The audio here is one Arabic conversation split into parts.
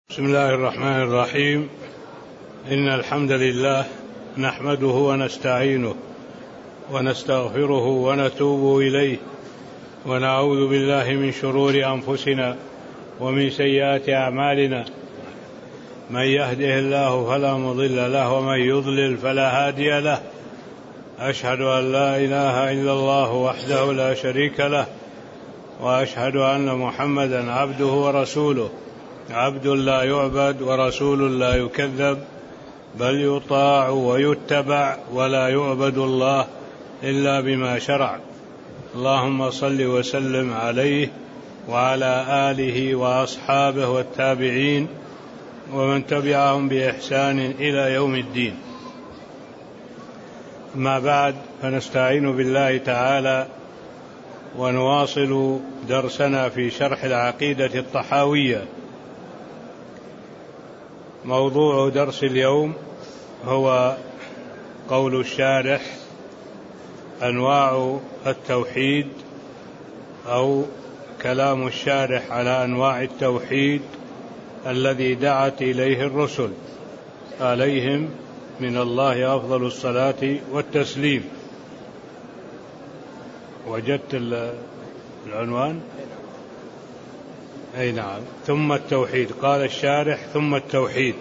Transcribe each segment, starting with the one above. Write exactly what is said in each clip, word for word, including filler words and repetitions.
بسم الله الرحمن الرحيم. إن الحمد لله نحمده ونستعينه ونستغفره ونتوب إليه ونعوذ بالله من شرور أنفسنا ومن سيئات أعمالنا، من يهده الله فلا مضل له ومن يضلل فلا هادي له. أشهد أن لا إله إلا الله وحده لا شريك له، وأشهد أن محمدا عبده ورسوله، عبد لا يعبد ورسول لا يكذب، بل يطاع ويتبع ولا يعبد الله إلا بما شرع. اللهم صل وسلم عليه وعلى آله وأصحابه والتابعين ومن تبعهم بإحسان إلى يوم الدين. ما بعد، فنستعين بالله تعالى ونواصل درسنا في شرح العقيدة الطحاوية. موضوع درس اليوم هو قول الشارح: أنواع التوحيد، أو كلام الشارح على أنواع التوحيد الذي دعت إليه الرسل عليهم من الله أفضل الصلاة والتسليم. وجدت العنوان؟ أي نعم. ثم التوحيد، قال الشارح: ثم التوحيد.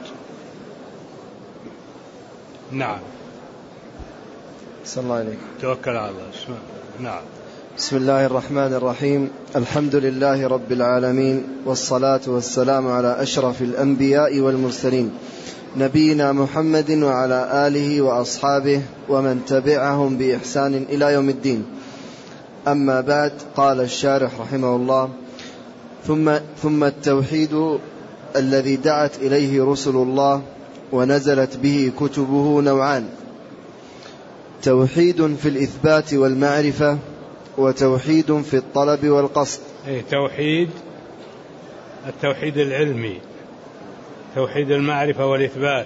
نعم. صلى الله عليك. توكل على الله. اسمع. نعم. بسم الله الرحمن الرحيم. الحمد لله رب العالمين، والصلاة والسلام على أشرف الأنبياء والمرسلين، نبينا محمد وعلى آله وأصحابه ومن تبعهم بإحسان إلى يوم الدين. أما بعد، قال الشارح رحمه الله: ثم, ثم التوحيد الذي دعت إليه رسل الله ونزلت به كتبه نوعان: توحيد في الإثبات والمعرفة، وتوحيد في الطلب والقصد. أي توحيد، التوحيد العلمي، توحيد المعرفة والإثبات،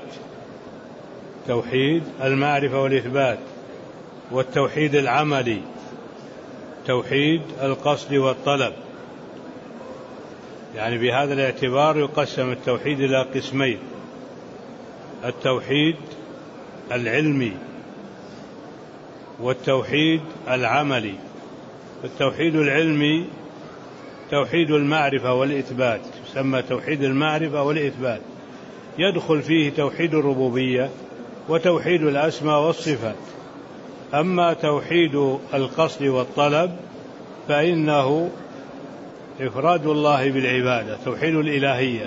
توحيد المعرفة والإثبات، والتوحيد العملي، توحيد القصد والطلب. يعني بهذا الاعتبار يقسم التوحيد إلى قسمين: التوحيد العلمي والتوحيد العملي. التوحيد العلمي توحيد المعرفة والإثبات، يسمى توحيد المعرفة والإثبات، يدخل فيه توحيد الربوبية وتوحيد الأسماء والصفات. أما توحيد القصد والطلب فإنه إفراد الله بالعبادة، توحيد الإلهية،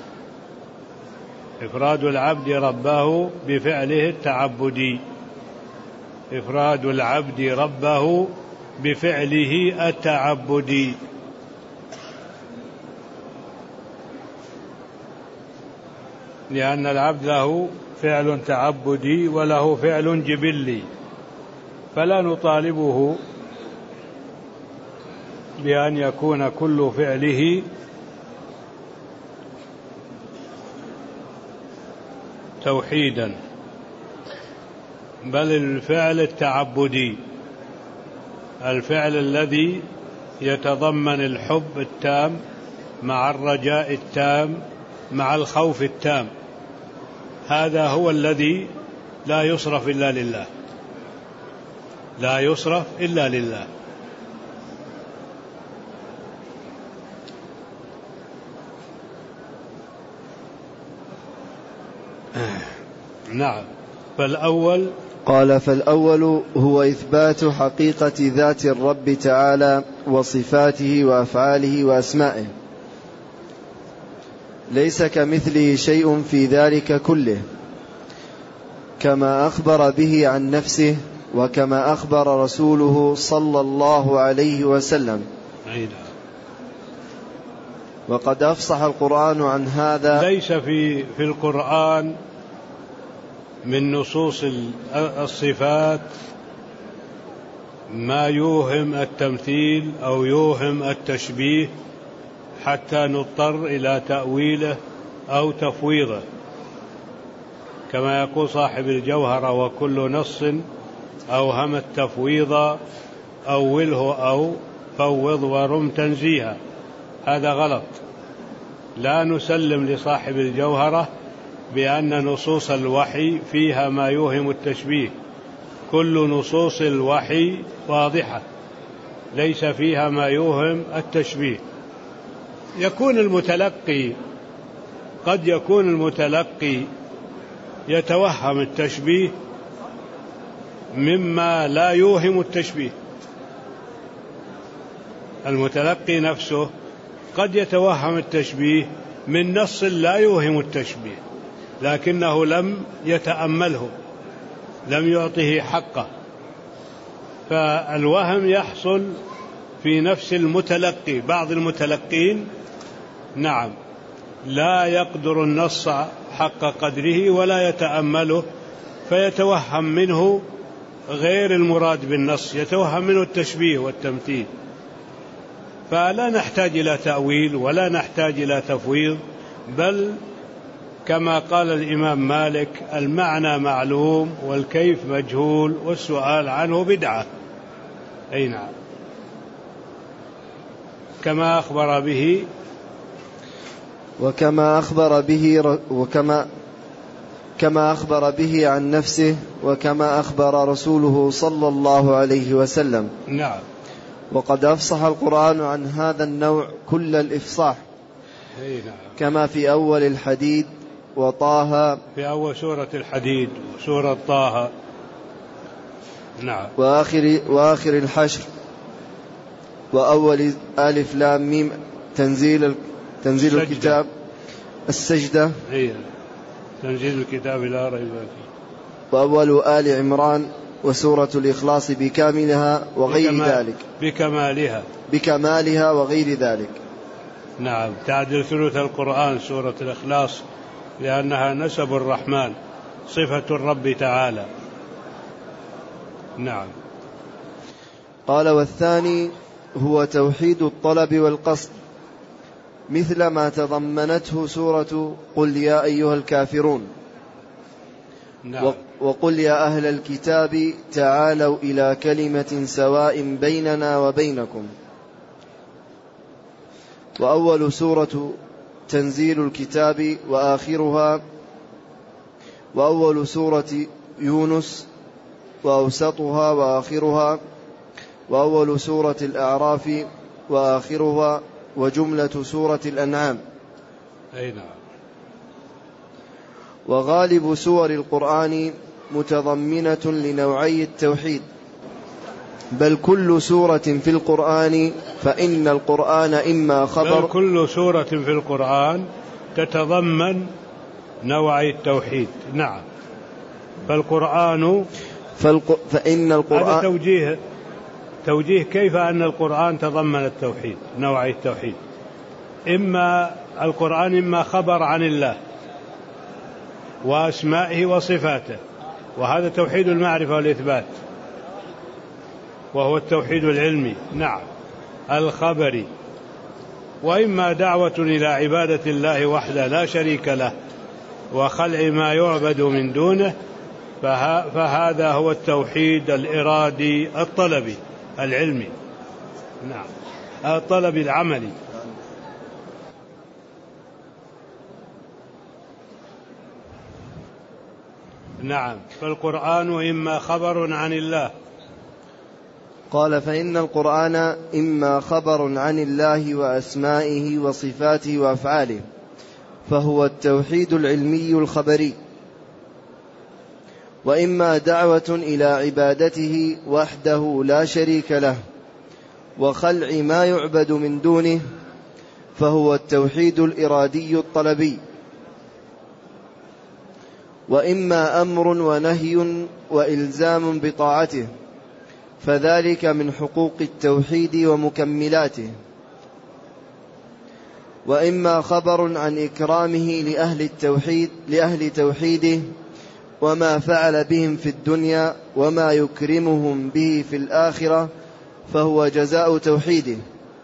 إفراد العبد ربه بفعله التعبدي، إفراد العبد ربه بفعله التعبدي. لأن العبد له فعل تعبدي وله فعل جبلي، فلا نطالبه بأن يكون كل فعله توحيدا، بل الفعل التعبدي، الفعل الذي يتضمن الحب التام مع الرجاء التام مع الخوف التام، هذا هو الذي لا يصرف إلا لله، لا يصرف إلا لله. نعم. فالأول، قال: فالأول هو إثبات حقيقة ذات الرب تعالى وصفاته وأفعاله وأسمائه، ليس كمثله شيء في ذلك كله، كما أخبر به عن نفسه وكما أخبر رسوله صلى الله عليه وسلم. وقد أفصح القرآن عن هذا. ليس في في القرآن من نصوص الصفات ما يوهم التمثيل أو يوهم التشبيه حتى نضطر إلى تأويله أو تفويضه، كما يقول صاحب الجوهرة: وكل نص أوهم التفويض أوله أو فوض ورم تنزيها. هذا غلط. لا نسلم لصاحب الجوهرة بأن نصوص الوحي فيها ما يوهم التشبيه. كل نصوص الوحي واضحة ليس فيها ما يوهم التشبيه. يكون المتلقي قد يكون المتلقي يتوهم التشبيه مما لا يوهم التشبيه. المتلقي نفسه قد يتوهم التشبيه من نص لا يوهم التشبيه لكنه لم يتأمله، لم يعطه حقه، فالوهم يحصل في نفس المتلقي. بعض المتلقين نعم لا يقدر النص حق قدره ولا يتأمله فيتوهم منه غير المراد بالنص، يتوهم منه التشبيه والتمثيل. فلا نحتاج إلى تأويل ولا نحتاج إلى تفويض، بل كما قال الإمام مالك: المعنى معلوم والكيف مجهول والسؤال عنه بدعة. أي نعم، كما أخبر به وكما أخبر به وكما كما أخبر به عن نفسه وكما أخبر رسوله صلى الله عليه وسلم. نعم. وقد أفصح القرآن عن هذا النوع كل الإفصاح. أي نعم. كما في أول الحديد وطه، في أول سورة الحديد وسورة طه. نعم. وآخر, وآخر الحشر وأول ألف لام ميم تنزيل, تنزيل الكتاب، السجدة، هي تنزيل الكتاب لا ريب فيه، وأول آل عمران وسورة الإخلاص بكاملها وغير بكمال ذلك بكمالها بكمالها وغير ذلك. نعم. تعدل ثلث القرآن سورة الإخلاص لأنها نسب الرحمن، صفة الرب تعالى. نعم. قال: والثاني هو توحيد الطلب والقصد، مثل ما تضمنته سورة قل يا أيها الكافرون. نعم. وقل يا أهل الكتاب تعالوا إلى كلمة سواء بيننا وبينكم. وأول سورة تنزيل الكتاب وآخرها، وأول سورة يونس وأوسطها وآخرها، وأول سورة الأعراف وآخرها، وجملة سورة الأنعام. أي نعم. وغالب سور القرآن متضمنة لنوعي التوحيد، بل كل سورة في القرآن فإن القرآن إما خبر بل كل سورة في القرآن تتضمن نوعي التوحيد. نعم. فالقرآن فالق... فإن القرآن هذا توجيه توجيه كيف أن القرآن تضمن التوحيد، نوعي التوحيد. إما القرآن إما خبر عن الله وأسمائه وصفاته، وهذا توحيد المعرفة والإثبات، وهو التوحيد العلمي. نعم، الخبري. وإما دعوة إلى عبادة الله وحده لا شريك له وخلع ما يعبد من دونه، فه... فهذا هو التوحيد الإرادي الطلبي العلمي. نعم، الطلبي العملي. نعم. فالقرآن إما خبر عن الله. قال: فإن القرآن إما خبر عن الله وأسمائه وصفاته وأفعاله، فهو التوحيد العلمي الخبري، وإما دعوة إلى عبادته وحده لا شريك له وخلع ما يعبد من دونه، فهو التوحيد الإرادي الطلبي. وإما أمر ونهي وإلزام بطاعته، فذلك من حقوق التوحيد ومكملاته. وإما خبر عن إكرامه لأهل التوحيد لأهل توحيده وما فعل بهم في الدنيا وما يكرمهم به في الآخرة، فهو جزاء توحيده.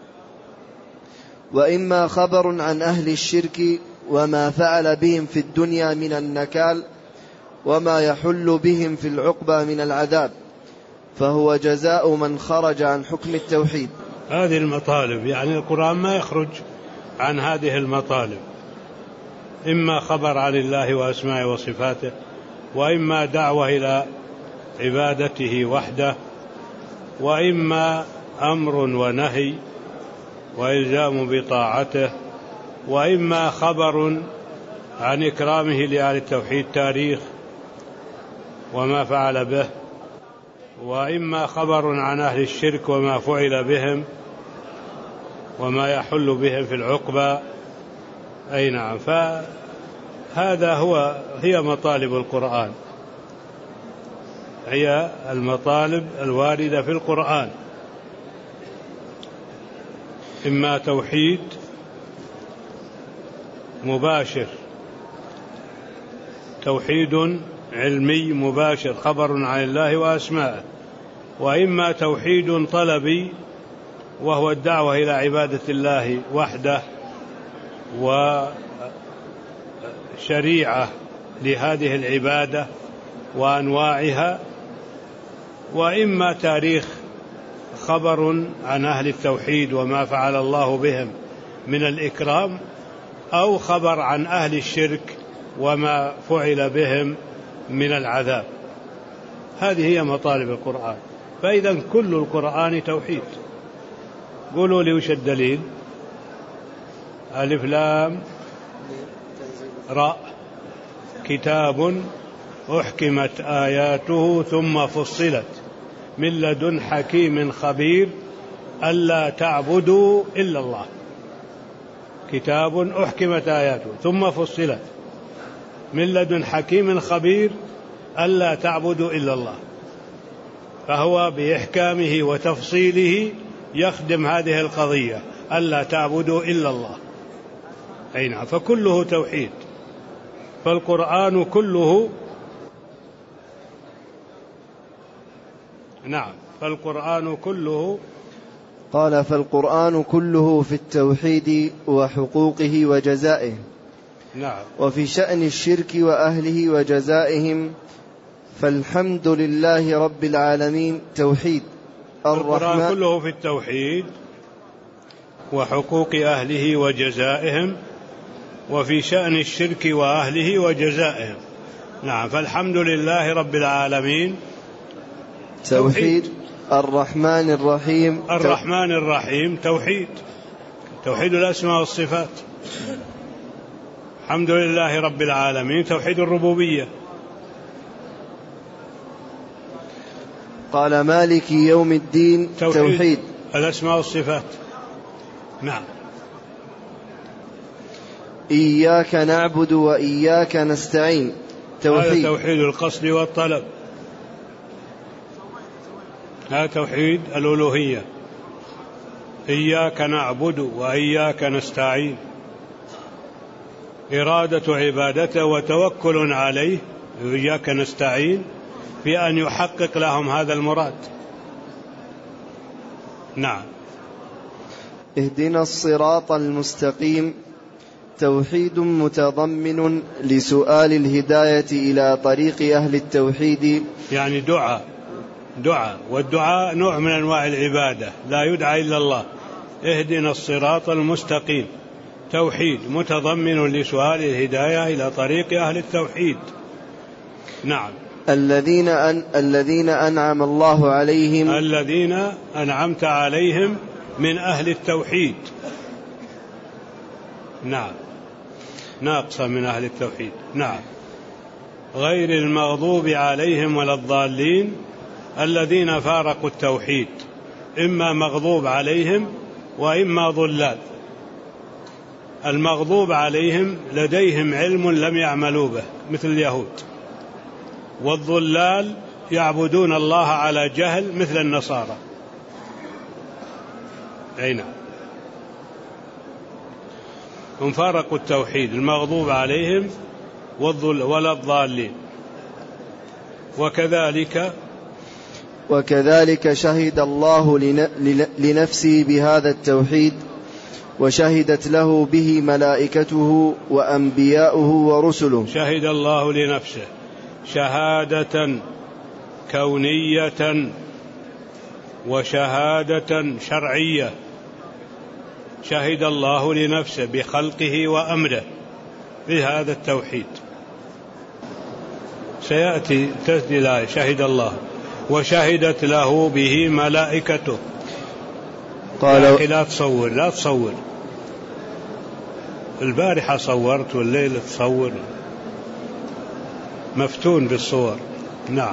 وإما خبر عن أهل الشرك وما فعل بهم في الدنيا من النكال وما يحل بهم في العقبى من العذاب، فهو جزاء من خرج عن حكم التوحيد. هذه المطالب، يعني القرآن ما يخرج عن هذه المطالب، إما خبر عن الله وأسمائه وصفاته، وإما دعوة إلى عبادته وحده، وإما أمر ونهي وإلزام بطاعته، وإما خبر عن إكرامه لأهل التوحيد تاريخ وما فعل به، وإما خبر عن أهل الشرك وما فعل بهم وما يحل بهم في العقبى. أي نعم، فهذا هو هي مطالب القرآن، هي المطالب الواردة في القرآن، إما توحيد مباشر، توحيد علمي مباشر خبر عن الله وأسمائه، وإما توحيد طلبي وهو الدعوة إلى عبادة الله وحده وشريعة لهذه العبادة وأنواعها، وإما تاريخ خبر عن أهل التوحيد وما فعل الله بهم من الإكرام، أو خبر عن أهل الشرك وما فعل بهم من العذاب. هذه هي مطالب القرآن. فإذا كل القرآن توحيد. قولوا لي وش الدليل؟ ألف لام راء، كتاب أحكمت آياته ثم فصلت من لدن حكيم خبير ألا تعبدوا إلا الله. كتاب أحكمت آياته ثم فصلت من لدن حكيم خبير ألا تعبدوا إلا الله، فهو بإحكامه وتفصيله يخدم هذه القضية ألا تعبدوا إلا الله. أي نعم، فكله توحيد، فالقرآن كله نعم فالقرآن كله قال فالقرآن كله في التوحيد وحقوقه وجزائه. نعم. وفي شأن الشرك وأهله وجزائهم فالحمد لله رب العالمين توحيد. القرآن كله في التوحيد وحقوق أهله وجزائهم، وفي شأن الشرك وأهله وجزائهم. نعم، فالحمد لله رب العالمين توحيد. توحيد. الرحمن الرحيم الرحمن الرحيم توحيد، توحيد الأسماء والصفات. الحمد لله رب العالمين توحيد الربوبية. قال مالك يوم الدين توحيد, توحيد الأسماء والصفات. نعم. إياك نعبد وإياك نستعين توحيد. هذا توحيد القصد والطلب، هذا توحيد الألوهية. إياك نعبد وإياك نستعين، إرادة عبادته وتوكل عليه. إياك نستعين في أن يحقق لهم هذا المراد. نعم. اهدنا الصراط المستقيم توحيد متضمن لسؤال الهداية إلى طريق أهل التوحيد، يعني دعاء دعاء والدعاء نوع من أنواع العبادة، لا يدعى إلا الله. اهدنا الصراط المستقيم توحيد متضمن لسؤال الهداية إلى طريق أهل التوحيد. نعم. الذين أن الذين أنعم الله عليهم الذين أنعمت عليهم من أهل التوحيد. نعم، ناقصة من أهل التوحيد. نعم. غير المغضوب عليهم ولا الضالين، الذين فارقوا التوحيد، إما مغضوب عليهم وإما ضلال. المغضوب عليهم لديهم علم لم يعملوا به مثل اليهود، والضلال يعبدون الله على جهل مثل النصارى. أي نعم، هم فارقوا التوحيد، المغضوب عليهم والضل ولا الضالين. وكذلك وكذلك شهد الله لنفسه بهذا التوحيد، وشهدت له به ملائكته وأنبياؤه ورسله. شهد الله لنفسه شهادة كونية وشهادة شرعية. شهد الله لنفسه بخلقه وأمره بهذا التوحيد. سيأتي تسديل الآية شهد الله وشهدت له به ملائكته. قال يا أخي لا تصور لا تصور البارحة صورت والليل تصور، مفتون بالصور. نعم.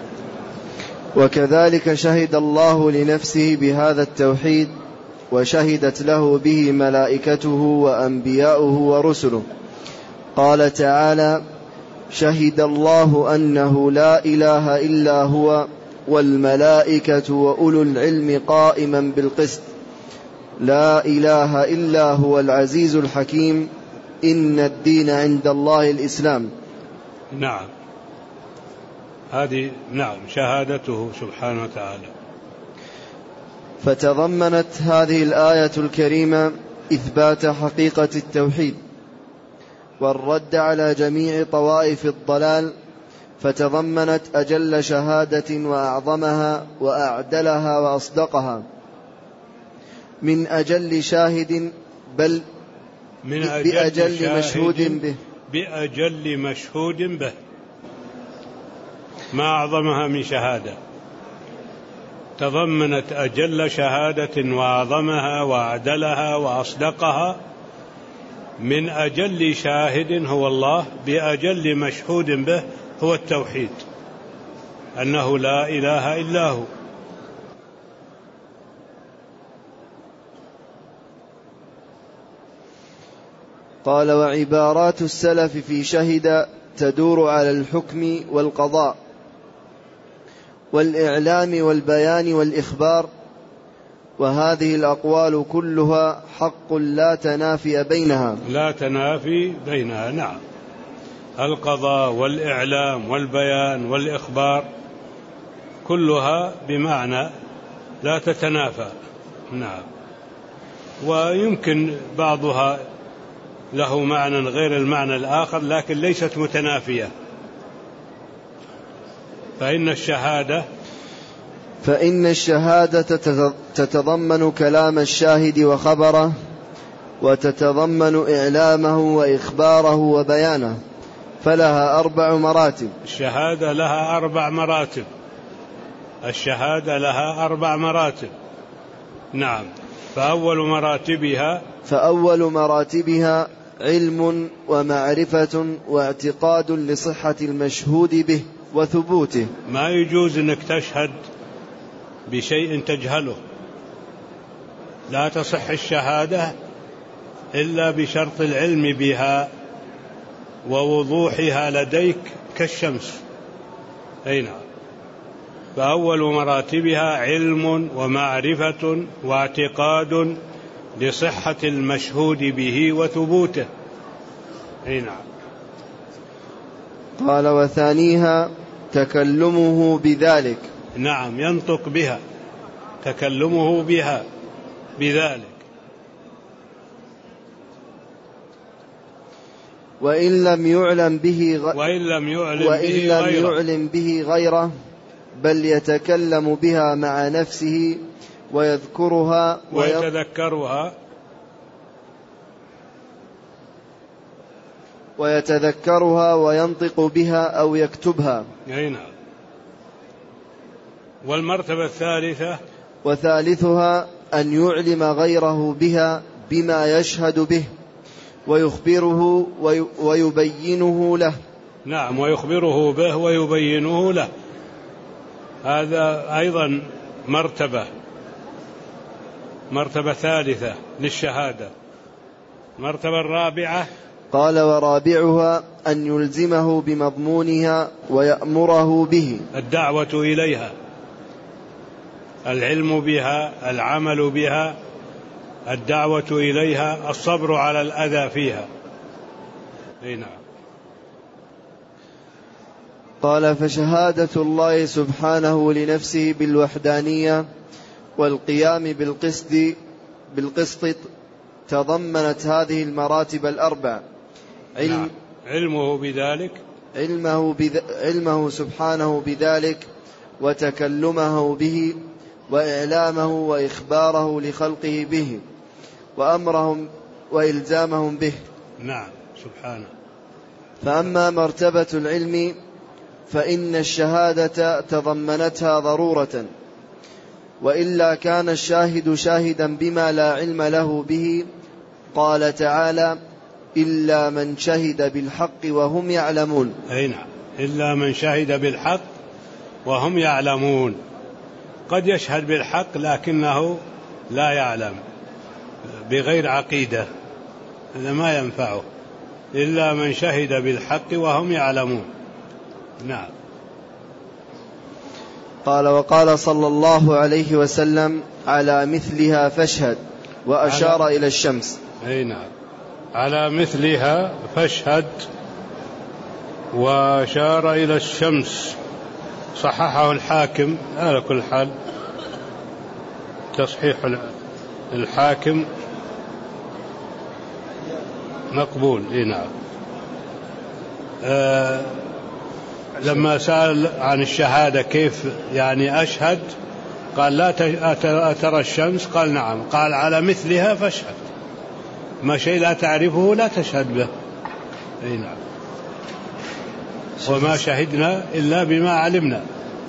وكذلك شهد الله لنفسه بهذا التوحيد وشهدت له به ملائكته وأنبياؤه ورسله. قال تعالى: شهد الله أنه لا إله إلا هو والملائكة وأولو العلم قائما بالقسط لا إله إلا هو العزيز الحكيم إن الدين عند الله الإسلام. نعم، هذه نعم شهادته سبحانه وتعالى. فتضمنت هذه الآية الكريمة إثبات حقيقة التوحيد والرد على جميع طوائف الضلال، فتضمنت أجل شهادة وأعظمها وأعدلها وأصدقها من أجل شاهد بل من أجل بأجل مشهود به بأجل مشهود به. ما أعظمها من شهادة، تضمنت أجل شهادة وأعظمها وأعدلها وأصدقها من أجل شاهد هو الله بأجل مشهود به هو التوحيد، أنه لا إله إلا هو. قال: وعبارات السلف في شهد تدور على الحكم والقضاء والإعلام والبيان والإخبار، وهذه الأقوال كلها حق لا تنافي بينها لا تنافي بينها. نعم، القضاء والإعلام والبيان والإخبار كلها بمعنى لا تتنافى. نعم، ويمكن بعضها له معنى غير المعنى الآخر لكن ليست متنافية. فإن الشهادة فإن الشهادة تتضمن كلام الشاهد وخبره، وتتضمن إعلامه وإخباره وبيانه، فلها أربع مراتب. الشهادة لها أربع مراتب. الشهادة لها أربع مراتب. نعم. فأول مراتبها فأول مراتبها علم ومعرفة واعتقاد لصحة المشهود به وثبوته. ما يجوز أنك تشهد بشيء تجهله، لا تصح الشهادة إلا بشرط العلم بها ووضوحها لديك كالشمس. أي نعم. فأول مراتبها علم ومعرفة واعتقاد لصحة المشهود به وثبوته. أي نعم. قال: وثانيها تكلمه بذلك. نعم، ينطق بها، تكلمه بها بذلك. وإن لم يعلم به غ... وإن لم يعلم وإن به لم غيره. يعلم به غيره بل يتكلم بها مع نفسه ويذكرها ويتذكرها ويتذكرها وينطق بها أو يكتبها. نعم. والمرتبة الثالثة وثالثها أن يعلم غيره بها بما يشهد به ويخبره ويبينه له. نعم، ويخبره به ويبينه له. هذا أيضا مرتبة مرتبة ثالثة للشهادة. مرتبة الرابعة قال: ورابعها أن يلزمه بمضمونها ويأمره به. الدعوة إليها، العلم بها، العمل بها، الدعوة إليها، الصبر على الأذى فيها. نعم. قال: فشهادة الله سبحانه لنفسه بالوحدانية والقيام بالقسط بالقسط تضمنت هذه المراتب الأربع. علم نعم. علمه بذلك علمه, بذ... علمه سبحانه بذلك وتكلمه به وإعلامه وإخباره لخلقه به وأمرهم وإلزامهم به. نعم سبحانه. فأما مرتبة العلم فإن الشهادة تضمنتها ضرورة، وإلا كان الشاهد شاهدا بما لا علم له به. قال تعالى: إلا من شهد بالحق وهم يعلمون. أي نعم، إلا من شهد بالحق وهم يعلمون. قد يشهد بالحق لكنه لا يعلم، بغير عقيدة، هذا ما ينفعه. إلا من شهد بالحق وهم يعلمون. نعم. قال: وقال صلى الله عليه وسلم: على مثلها فاشهد، وأشار على... إلى الشمس. أي نعم، على مثلها فاشهد وأشار إلى الشمس. صححه الحاكم. على كل حال تصحيح الحاكم مقبول. إيه نعم. آه لما سأل عن الشهادة كيف يعني أشهد، قال: لا أترى الشمس؟ قال: نعم. قال: على مثلها فاشهد. ما شيء لا تعرفه لا تشهد به. أي نعم. وما شهدنا إلا بما علمنا.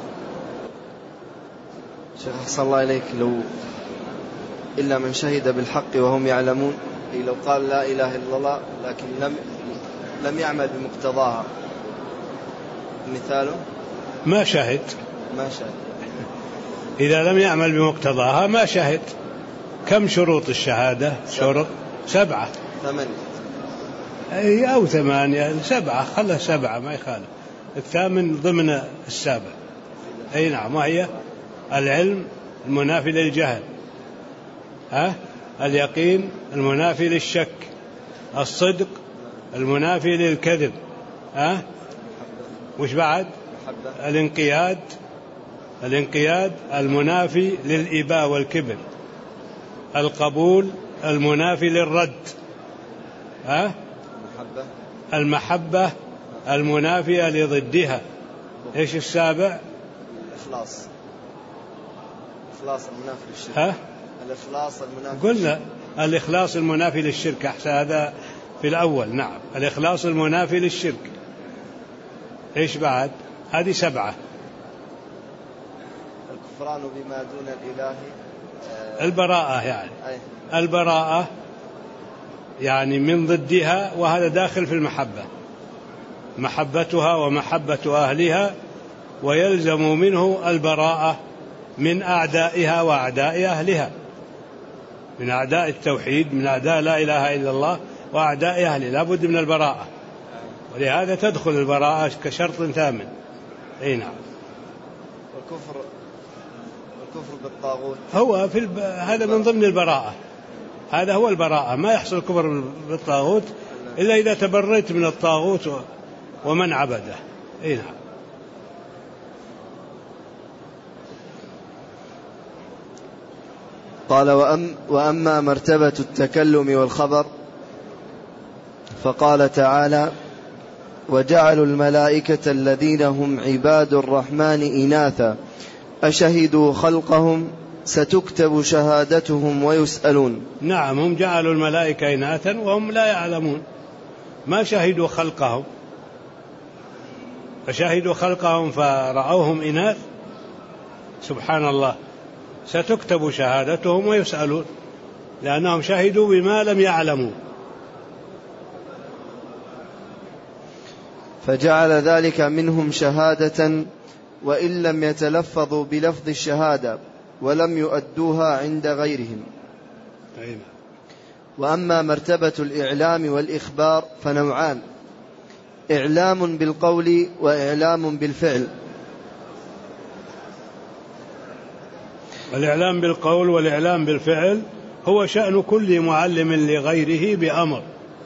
شيخ أحسن الله إليك، لو إلا من شهد بالحق وهم يعلمون، أي لو قال لا إله إلا الله لكن لم لم يعمل بمقتضاها، مثاله ما شهد. ما شهد. إذا لم يعمل بمقتضاها ما شهد. كم شروط الشهادة؟ شروط سبعة. ثمانية. أي أو ثمانية، سبعة، خلها سبعة ما يخالف. الثامن ضمن السابع. أي نعم. وهي العلم المنافي للجهل، ها؟ اليقين المنافي للشك، الصدق المنافي للكذب، ها؟ وش بعد؟ الانقياد الانقياد المنافي للإباء والكبر، القبول المنافي للرد، ها؟ المحبة المنافية لضدها. ايش السابع؟ الإخلاص. الإخلاص المنافي للشرك. ها؟ الإخلاص المنافي. قلنا الإخلاص المنافي للشرك. أحسن، هذا في الأول. نعم، الإخلاص المنافي للشرك. ايش بعد؟ هذه سبعة. الكفران بما دون الإله. البراءة يعني. أي. البراءة يعني من ضدها، وهذا داخل في المحبة، محبتها ومحبة أهلها، ويلزم منه البراءة من أعدائها وأعداء أهلها، من أعداء التوحيد، من أعداء لا إله إلا الله، وأعداء أهله. لا بد من البراءة، ولهذا تدخل البراءة كشرط ثامن. أي نعم. والكفر الكفر بالطاغوت هو في الب... هذا من ضمن البراءة. هذا هو البراءة. ما يحصل الكفر بالطاغوت إلا إذا تبريت من الطاغوت ومن عبده. أي نعم. قال: وأم وأما مرتبة التكلم والخبر فقال تعالى: وجعلوا الملائكة الذين هم عباد الرحمن إناثا أشهدوا خلقهم ستكتب شهادتهم ويسألون. نعم، هم جعلوا الملائكة إناثا وهم لا يعلمون، ما شهدوا خلقهم، فشهدوا خلقهم فرأوهم إناث. سبحان الله. ستكتب شهادتهم ويسألون، لأنهم شهدوا بما لم يعلموا. فجعل ذلك منهم شهادة وإن لم يتلفظوا بلفظ الشهادة ولم يؤدوها عند غيرهم. وأما مرتبة الإعلام والإخبار فنوعان: إعلام بالقول وإعلام بالفعل. الإعلام بالقول والإعلام بالفعل هو شأن كل معلم لغيره بأمر.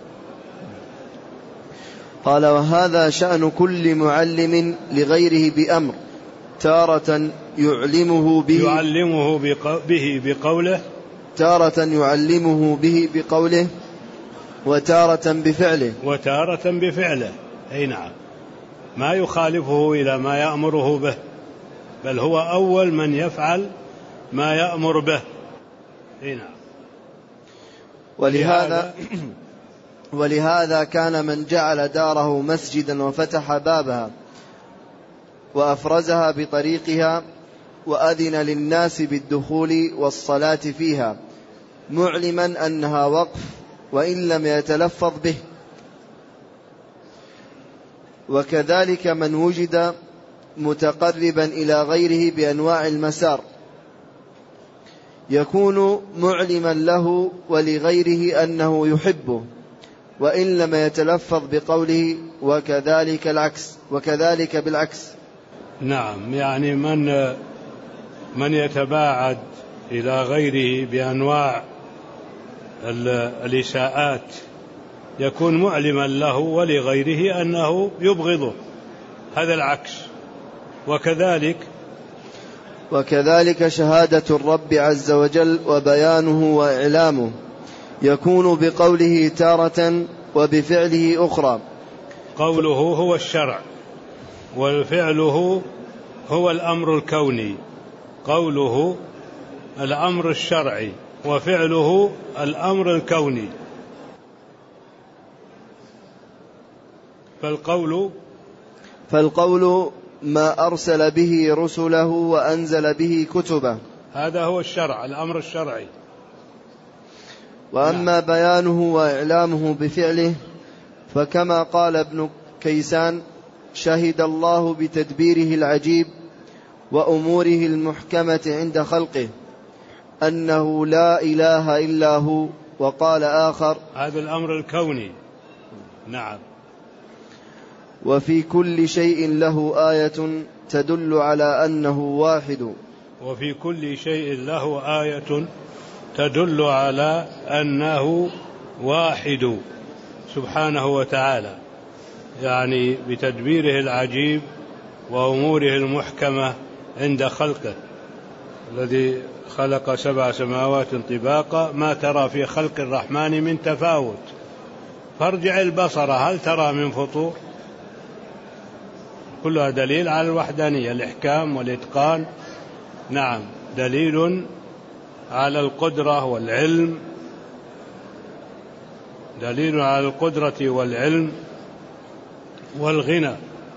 قال: وهذا شأن كل معلم لغيره بأمر، تارة يعلمه به يعلمه به بقوله، تارة يعلمه به بقوله، وتارة بفعله وتارة بفعله. أي نعم، ما يخالفه إلى ما يأمره به، بل هو أول من يفعل ما يأمر به. أي نعم. ولهذا ولهذا كان من جعل داره مسجدا وفتح بابها وأفرزها بطريقها وأذن للناس بالدخول والصلاة فيها معلما أنها وقف وإن لم يتلفظ به. وكذلك من وجد متقربا إلى غيره بأنواع المسار يكون معلما له ولغيره أنه يحبه وإن لم يتلفظ بقوله وكذلك العكس وكذلك بالعكس. نعم، يعني من من يتباعد إلى غيره بأنواع الإساءات يكون معلما له ولغيره أنه يبغضه، هذا العكس. وكذلك وكذلك شهادة الرب عز وجل وبيانه وإعلامه يكون بقوله تارة وبفعله أخرى. قوله هو الشرع وفعله هو الأمر الكوني، قوله الأمر الشرعي وفعله الأمر الكوني. فالقول فالقول ما أرسل به رسله وأنزل به كتبه، هذا هو الشرع، الأمر الشرعي. وأما بيانه وإعلامه بفعله فكما قال ابن كيسان شهد الله بتدبيره العجيب وأموره المحكمة عند خلقه أنه لا إله إلا هو. وقال آخر هذا الأمر الكوني. نعم. وفي كل شيء له آية تدل على أنه واحد. وفي كل شيء له آية تدل على أنه واحد سبحانه وتعالى، يعني بتدبيره العجيب وأموره المحكمة عند خلقه، الذي خلق سبع سماوات طباقا ما ترى في خلق الرحمن من تفاوت فارجع البصر هل ترى من فطور. كلها دليل على الوحدانية، الإحكام والإتقان. نعم، دليل على القدرة والعلم، دليل على القدرة والعلم والغنى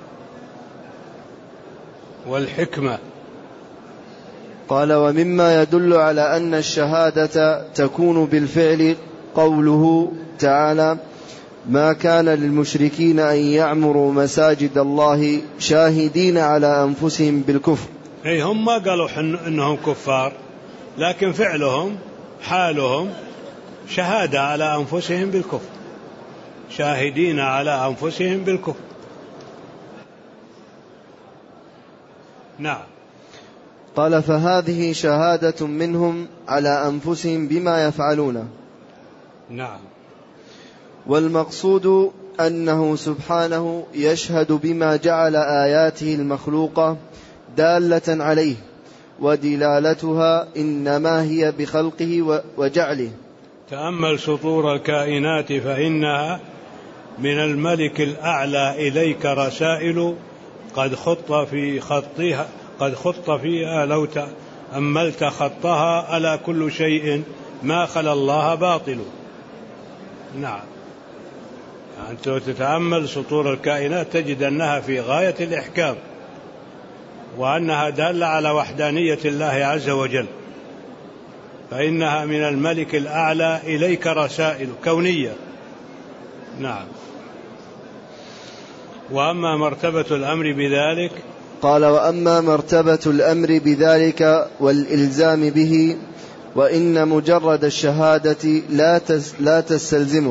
والحكمة. قال ومما يدل على أن الشهادة تكون بالفعل قوله تعالى ما كان للمشركين أن يعمروا مساجد الله شاهدين على أنفسهم بالكفر. أي هم ما قالوا إنهم كفار، لكن فعلهم حالهم شهادة على أنفسهم بالكفر، شاهدين على أنفسهم بالكفر. نعم. قال فهذه شهادة منهم على أنفسهم بما يفعلون. نعم. والمقصود أنه سبحانه يشهد بما جعل آياته المخلوقة دالة عليه، ودلالتها إنما هي بخلقه وجعله. تأمل سطور الكائنات فإنها من الملك الأعلى إليك رسائل قد خط في خطها قد خط فيها لو تأملت خطها ألا كل شيء ما خلا الله باطل. نعم، أنت تتأمل سطور الكائنات تجد أنها في غاية الإحكام وأنها دالة على وحدانية الله عز وجل، فإنها من الملك الأعلى إليك رسائل كونية. نعم. وأما مرتبة الأمر بذلك قال وأما مرتبة الأمر بذلك والإلزام به وإن مجرد الشهادة لا لا تستلزمه،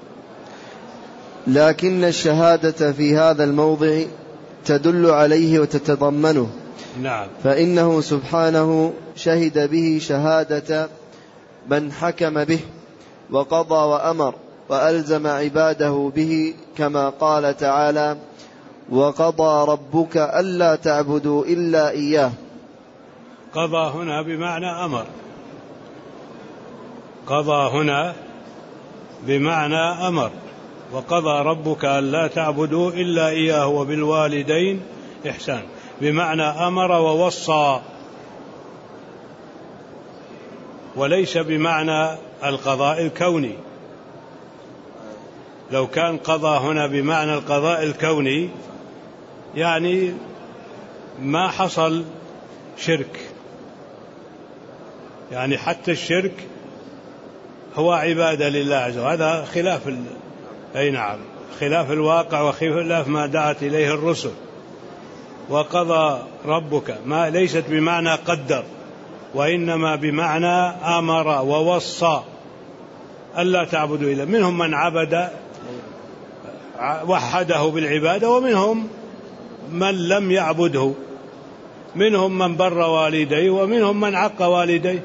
لكن الشهادة في هذا الموضع تدل عليه وتتضمنه. نعم. فإنه سبحانه شهد به شهادة من حكم به وقضى وأمر وألزم عباده به كما قال تعالى وقضى ربك ألا تعبدوا إلا إياه. قضى هنا بمعنى أمر، قضى هنا بمعنى أمر، وقضى ربك ألا تعبدوا إلا إياه وبالوالدين إحسان، بمعنى أمر ووصى، وليس بمعنى القضاء الكوني. لو كان قضاء هنا بمعنى القضاء الكوني يعني ما حصل شرك، يعني حتى الشرك هو عبادة لله عز وجل. هذا خلاف ال... أي نعم، خلاف الواقع وخلاف ما دعت إليه الرسل. وقضى ربك ما ليست بمعنى قدر، وإنما بمعنى أمر ووصى ألا تعبدوا إلا. منهم من عبد وحده بالعبادة، ومنهم من لم يعبده، منهم من بر والديه ومنهم من عق والديه،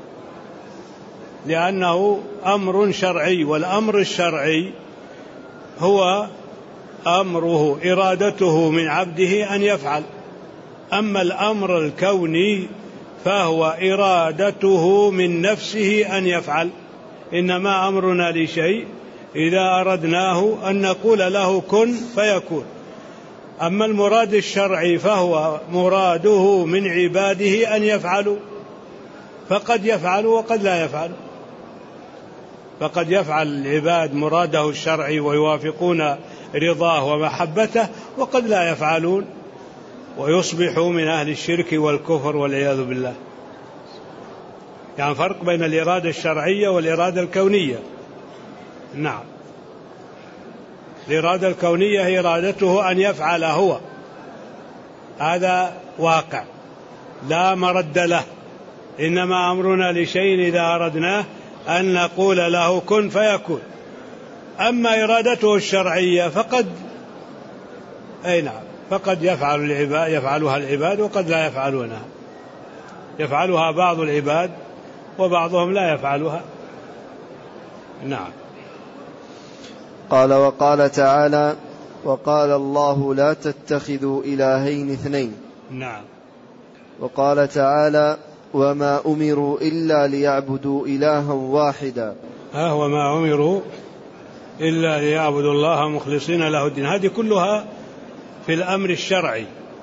لأنه أمر شرعي، والأمر الشرعي هو أمره إرادته من عبده أن يفعل. أما الأمر الكوني فهو إرادته من نفسه أن يفعل. إنما أمرنا لشيء إذا أردناه أن نقول له كن فيكون. أما المراد الشرعي فهو مراده من عباده أن يفعلوا، فقد يفعلوا وقد لا يفعلوا. فقد يفعل العباد مراده الشرعي ويوافقون رضاه ومحبته، وقد لا يفعلون ويصبحوا من أهل الشرك والكفر والعياذ بالله. يعني فرق بين الإرادة الشرعية والإرادة الكونية. نعم، الإرادة الكونية هي إرادته أن يفعل هو، هذا واقع لا مرد له. إنما أمرنا لشيء إذا أردناه أن نقول له كن فيكون. أما إرادته الشرعية فقد أي نعم فقد يفعل العباد يفعلها العباد وقد لا يفعلونها. يفعلها بعض العباد وبعضهم لا يفعلها. نعم. قال وقال تعالى وقال الله لا تتخذوا إلهين اثنين. نعم. وقال تعالى وما أمروا إلا ليعبدوا إلها واحدا. ها وما أمروا إلا ليعبدوا الله مخلصين له الدين. هذه كلها في الأمر الشرعي،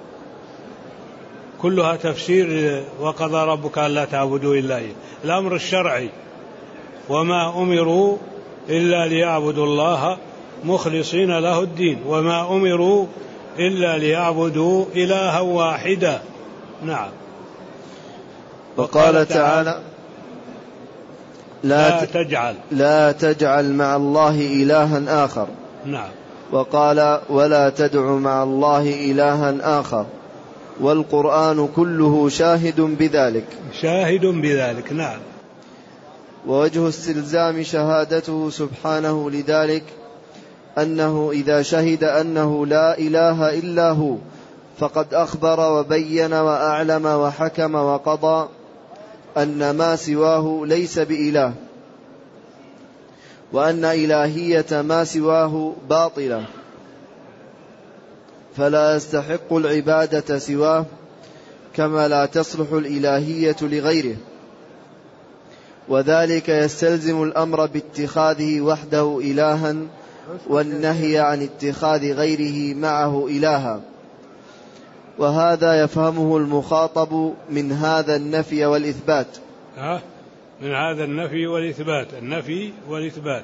كلها تفسير وقضى ربك ألا تعبدوا إلا إياه. الأمر الشرعي وما أمروا إلا ليعبدوا الله مخلصين له الدين، وما أمروا إلا ليعبدوا إلها واحدا. نعم. وقال تعالى لا, لا تجعل لا تجعل مع الله إلها آخر. نعم. وقال ولا تدع مع الله إلها آخر. والقرآن كله شاهد بذلك شاهد بذلك. نعم. ووجه استلزام شهادته سبحانه لذلك أنه إذا شهد أنه لا إله إلا هو فقد أخبر وبين وأعلم وحكم وقضى أن ما سواه ليس بإله، وأن إلهية ما سواه باطلة، فلا يستحق العبادة سواه، كما لا تصلح الإلهية لغيره. وذلك يستلزم الأمر باتخاذه وحده إلها، والنهي عن اتخاذ غيره معه إلها. وهذا يفهمه المخاطب من هذا النفي والإثبات. ها من هذا النفي والإثبات. النفي والإثبات.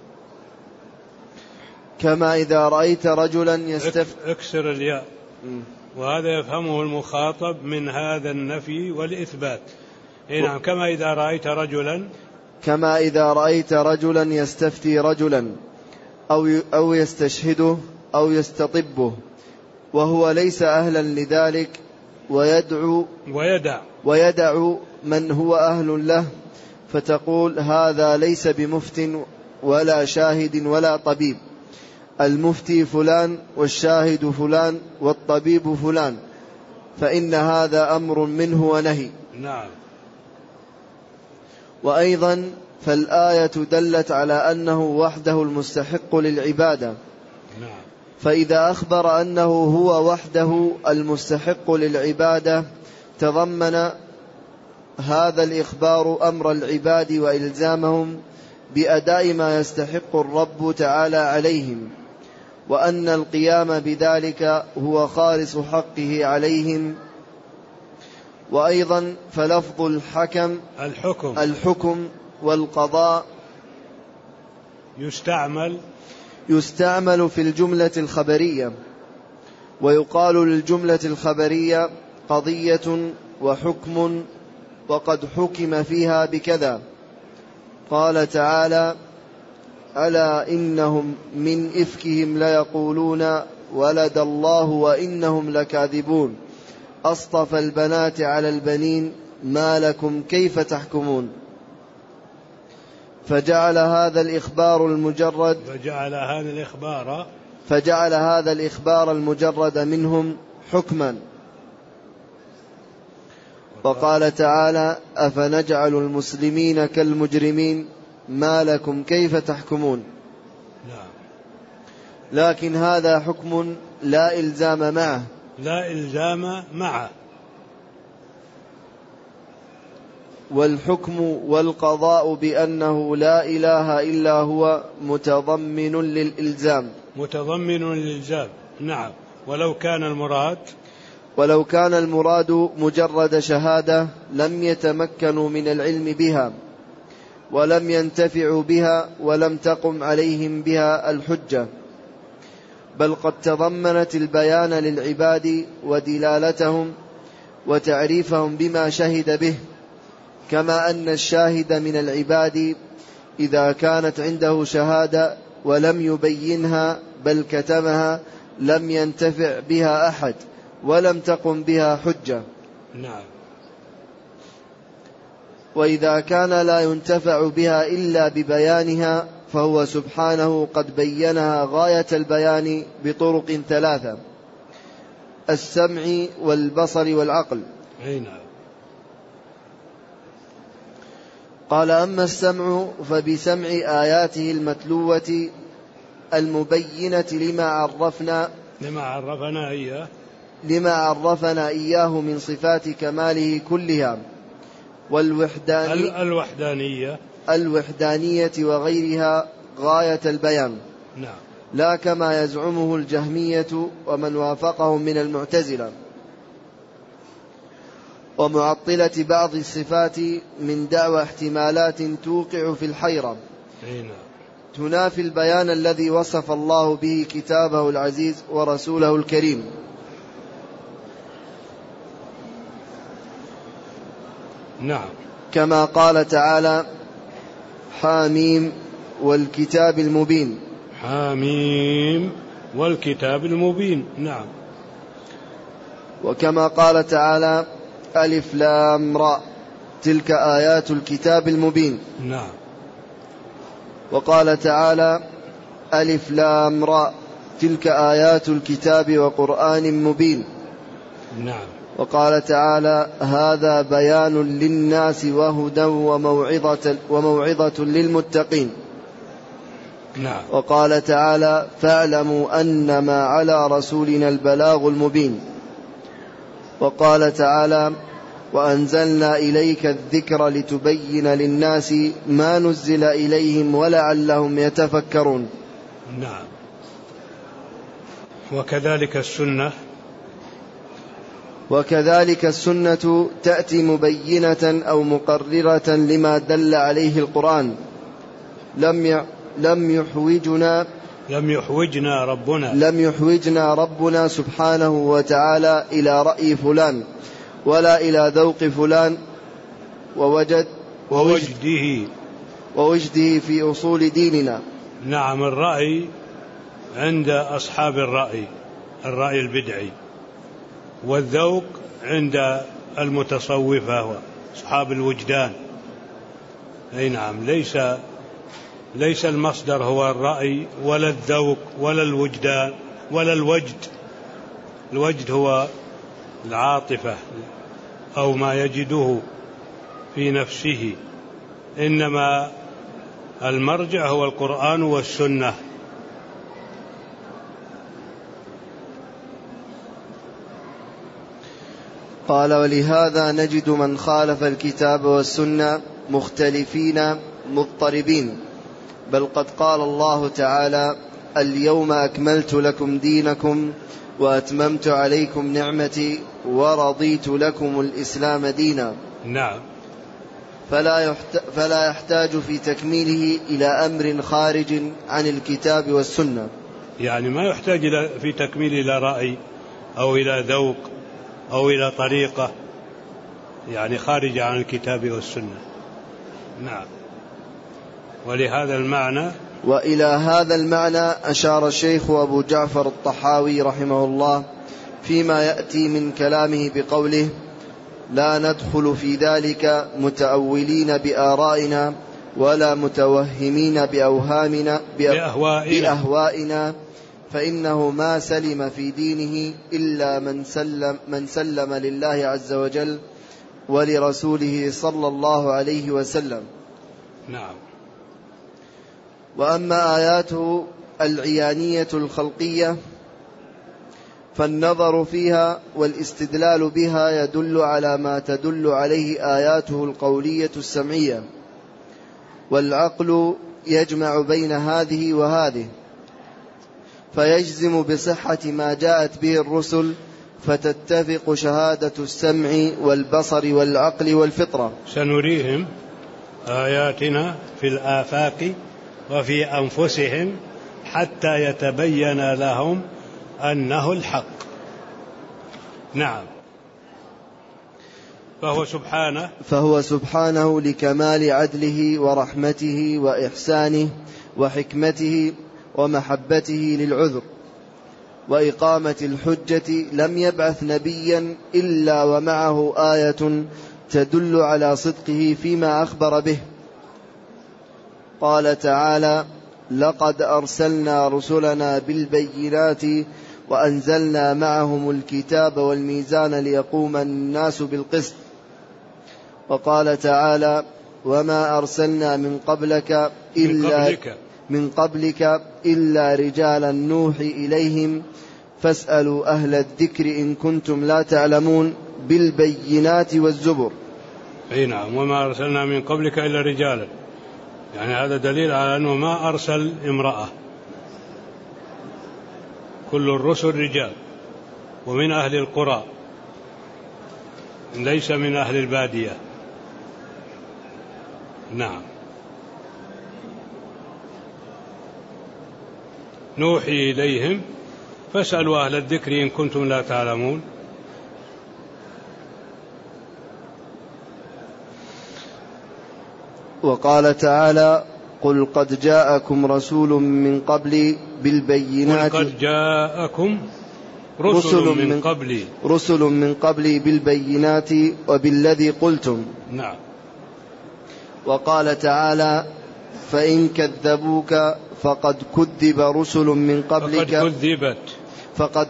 كما إذا رأيت رجلا يستف اكسر الياء. وهذا يفهمه المخاطب من هذا النفي والإثبات. نعم. كما إذا رأيت رجلا كما إذا رأيت رجلا يستفتي رجلا أو أو يستشهده أو يستطبه وهو ليس أهلا لذلك، ويدعو ويدع ويدع من هو أهل له، فتقول هذا ليس بمفت ولا شاهد ولا طبيب، المفتي فلان والشاهد فلان والطبيب فلان، فإن هذا أمر منه ونهي. نعم. وأيضا فالآية دلت على أنه وحده المستحق للعبادة. نعم. فإذا أخبر أنه هو وحده المستحق للعبادة تضمن هذا الإخبار أمر العباد وإلزامهم بأداء ما يستحق الرب تعالى عليهم، وأن القيام بذلك هو خالص حقه عليهم. وأيضا فلفظ الحكم الحكم, الحكم والقضاء يستعمل يستعمل في الجملة الخبرية، ويقال للجملة الخبرية قضية وحكم وقد حكم فيها بكذا. قال تعالى: ألا إنهم من إفكهم ليقولون ولد الله وإنهم لكاذبون أصطفى البنات على البنين ما لكم كيف تحكمون. فجعل هذا الإخبار المجرد فجعل هذا الإخبار فجعل هذا الإخبار المجرد منهم حكما. وقال تعالى: أفنجعل المسلمين كالمجرمين ما لكم كيف تحكمون. لكن هذا حكم لا إلزام معه لا إلزام معه والحكم والقضاء بأنه لا إله إلا هو متضمن للإلزام متضمن للإلزام. نعم. ولو كان المراد ولو كان المراد مجرد شهادة لم يتمكنوا من العلم بها ولم ينتفعوا بها ولم تقم عليهم بها الحجة، بل قد تضمنت البيان للعباد ودلالتهم وتعريفهم بما شهد به، كما أن الشاهد من العباد إذا كانت عنده شهادة ولم يبينها بل كتمها لم ينتفع بها أحد ولم تقم بها حجة. نعم. وإذا كان لا ينتفع بها إلا ببيانها فهو سبحانه قد بينها غاية البيان بطرق ثلاثة: السمع والبصر والعقل. نعم. قال: أما السمع فبسمع آياته المتلوة المبينة لما عرفنا لما عرفنا إياه لما عرفنا إياه من صفات كماله كلها والوحدانية الوحدانية الوحدانية وغيرها غاية البيان. نعم. لا كما يزعمه الجهمية ومن وافقهم من المعتزلة ومعطلة بعض الصفات من دعوى احتمالات توقع في الحيرة تنافي البيان الذي وصف الله به كتابه العزيز ورسوله الكريم. نعم. كما قال تعالى: حاميم والكتاب المبين. حاميم والكتاب المبين. نعم. وكما قال تعالى: ألف لام را تلك آيات الكتاب المبين. نعم. وقال تعالى: ألف لام را تلك آيات الكتاب وقرآن مبين. نعم. وقال تعالى: هذا بيان للناس وهدى وموعظة, وموعظة للمتقين. نعم. وقال تعالى: فاعلموا أنما على رسولنا البلاغ المبين. وقال تعالى: وأنزلنا إليك الذكر لتبين للناس ما نزل إليهم ولعلهم يتفكرون. نعم. وكذلك السنة وكذلك السنة تأتي مبينة أو مقررة لما دل عليه القرآن. لم لم يحوجنا لم يحوجنا ربنا لم يحوجنا ربنا سبحانه وتعالى إلى رأي فلان ولا إلى ذوق فلان ووجد ووجده ووجده في أصول ديننا. نعم. الرأي عند أصحاب الرأي الرأي البدعي، والذوق عند المتصوفة وأصحاب الوجدان. أي نعم. ليس ليس المصدر هو الرأي ولا الذوق ولا الوجدان ولا الوجد. الوجد هو العاطفة أو ما يجده في نفسه، إنما المرجع هو القرآن والسنة. قال: ولهذا نجد من خالف الكتاب والسنة مختلفين مضطربين، بل قد قال الله تعالى: اليوم أكملت لكم دينكم وأتممت عليكم نعمتي ورضيت لكم الإسلام دينا. نعم. فلا, فلا يحتاج في تكميله إلى أمر خارج عن الكتاب والسنة. يعني ما يحتاج في تكميل إلى رأي أو إلى ذوق أو إلى طريقة يعني خارجة عن الكتاب والسنة. نعم. ولهذا المعنى وإلى هذا المعنى أشار الشيخ أبو جعفر الطحاوي رحمه الله فيما يأتي من كلامه بقوله: لا ندخل في ذلك متأولين بآرائنا ولا متوهمين بأوهامنا بأهوائنا, بأهوائنا فإنه ما سلم في دينه إلا من سلم, من سلم لله عز وجل ولرسوله صلى الله عليه وسلم. نعم. وأما آياته العيانية الخلقية فالنظر فيها والاستدلال بها يدل على ما تدل عليه آياته القولية السمعية، والعقل يجمع بين هذه وهذه فيجزم بصحة ما جاءت به الرسل، فتتفق شهادة السمع والبصر والعقل والفطرة. سنريهم آياتنا في الآفاق وفي أنفسهم حتى يتبين لهم أنه الحق. نعم. فهو سبحانه فهو سبحانه لكمال عدله ورحمته وإحسانه وحكمته ومحبته للعذر وإقامة الحجة لم يبعث نبيا إلا ومعه آية تدل على صدقه فيما أخبر به. قال تعالى: لقد أرسلنا رسلنا بالبينات وأنزلنا معهم الكتاب والميزان ليقوم الناس بالقسط. وقال تعالى: وما أرسلنا من قبلك إلا من قبلك, من قبلك إلا رجالا نوحي إليهم فاسألوا أهل الذكر إن كنتم لا تعلمون بالبينات والزبر. أي نعم. وما أرسلنا من قبلك إلا رجالا، يعني هذا دليل على أنه ما أرسل امرأة، كل الرسل رجال ومن أهل القرى ليس من أهل البادية. نعم. نوحي إليهم فاسألوا أهل الذكر إن كنتم لا تعلمون. وقال تعالى: قل قد جاءكم رسول من قبلي بالبينات قل قد جاءكم رسل, رسل من, من قبلي رسل من قبلي بالبينات وبالذي قلتم. نعم. وقال تعالى: فإن كذبوك فقد كذب رسل من قبلك فقد كذبت فقد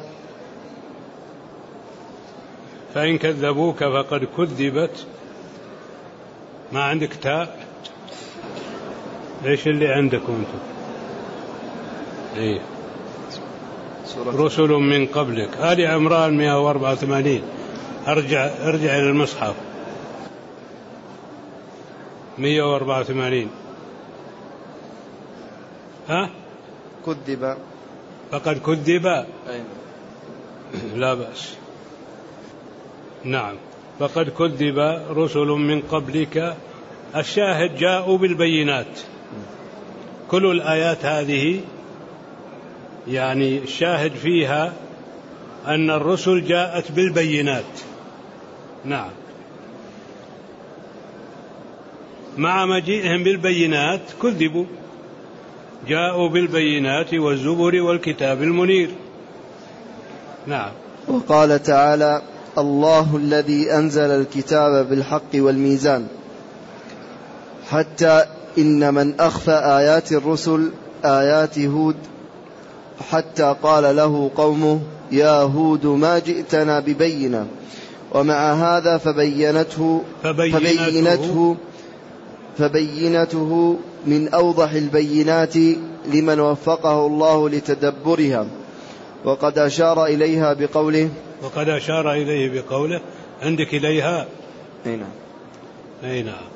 فإن كذبوك فقد كذبت. ما عندك تاء؟ ايش اللي عندكم انتم؟ ايه رسل من قبلك. آل عمران مئة وأربعة وثمانين. ارجع ارجع الى المصحف مئة وأربعة وثمانين. ها كذب فقد كذب. لا بأس. نعم. فقد كذب رسل من قبلك. الشاهد جاءوا بالبينات. كل الآيات هذه يعني الشاهد فيها أن الرسل جاءت بالبينات. نعم. مع مجيئهم بالبينات كذبوا. جاءوا بالبينات والزبر والكتاب المنير. نعم. وقال تعالى: الله الذي أنزل الكتاب بالحق والميزان، حتى إن من أخفى آيات الرسل آيات هود حتى قال له قومه: يا هود ما جئتنا ببينة. ومع هذا فبينته فبينته فبينته من أوضح البينات لمن وفقه الله لتدبرها. وقد أشار إليها بقوله وقد أشار إليه بقوله. عندك إليها؟ أي نعم. أي نعم.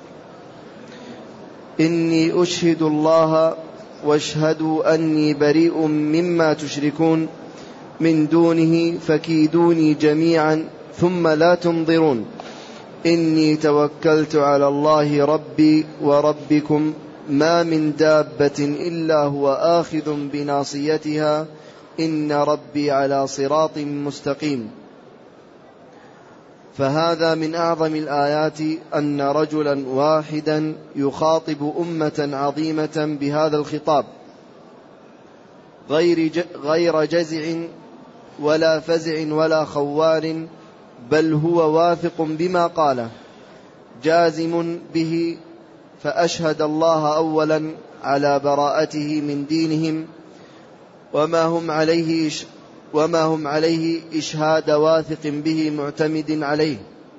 إني أشهد الله واشهدوا أني بريء مما تشركون من دونه فكيدوني جميعا ثم لا تنظرون. إني توكلت على الله ربي وربكم ما من دابة إلا هو آخذ بناصيتها إن ربي على صراط مستقيم. فهذا من أعظم الآيات أن رجلا واحدا يخاطب أمة عظيمة بهذا الخطاب غير جزع ولا فزع ولا خوار، بل هو واثق بما قاله جازم به، فأشهد الله أولا على براءته من دينهم وما هم عليه وما هم عليه إشهاد واثق به معتمد عليه،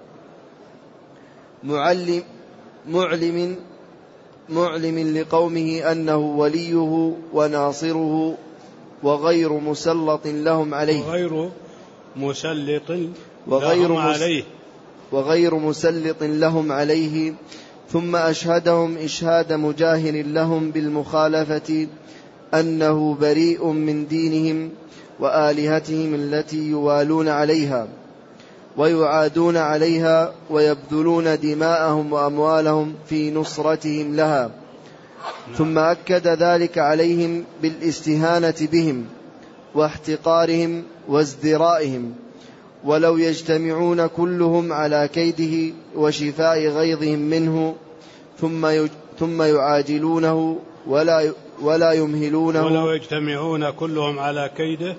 معلم معلم معلم لقومه أنه وليه وناصره وغير مسلط لهم عليه وغير مسلط وغير لهم عليه وغير مسلط لهم عليه ثم أشهدهم إشهاد مجاهر لهم بالمخالفة أنه بريء من دينهم وآلهتهم التي يوالون عليها ويعادون عليها ويبذلون دماءهم وأموالهم في نصرتهم لها. ثم أكد ذلك عليهم بالاستهانة بهم واحتقارهم وازدرائهم، ولو يجتمعون كلهم على كيده وشفاء غيظهم منه ثم ثم يعاجلونه ولا ولا يمهلونه ولو يجتمعون كلهم على كيده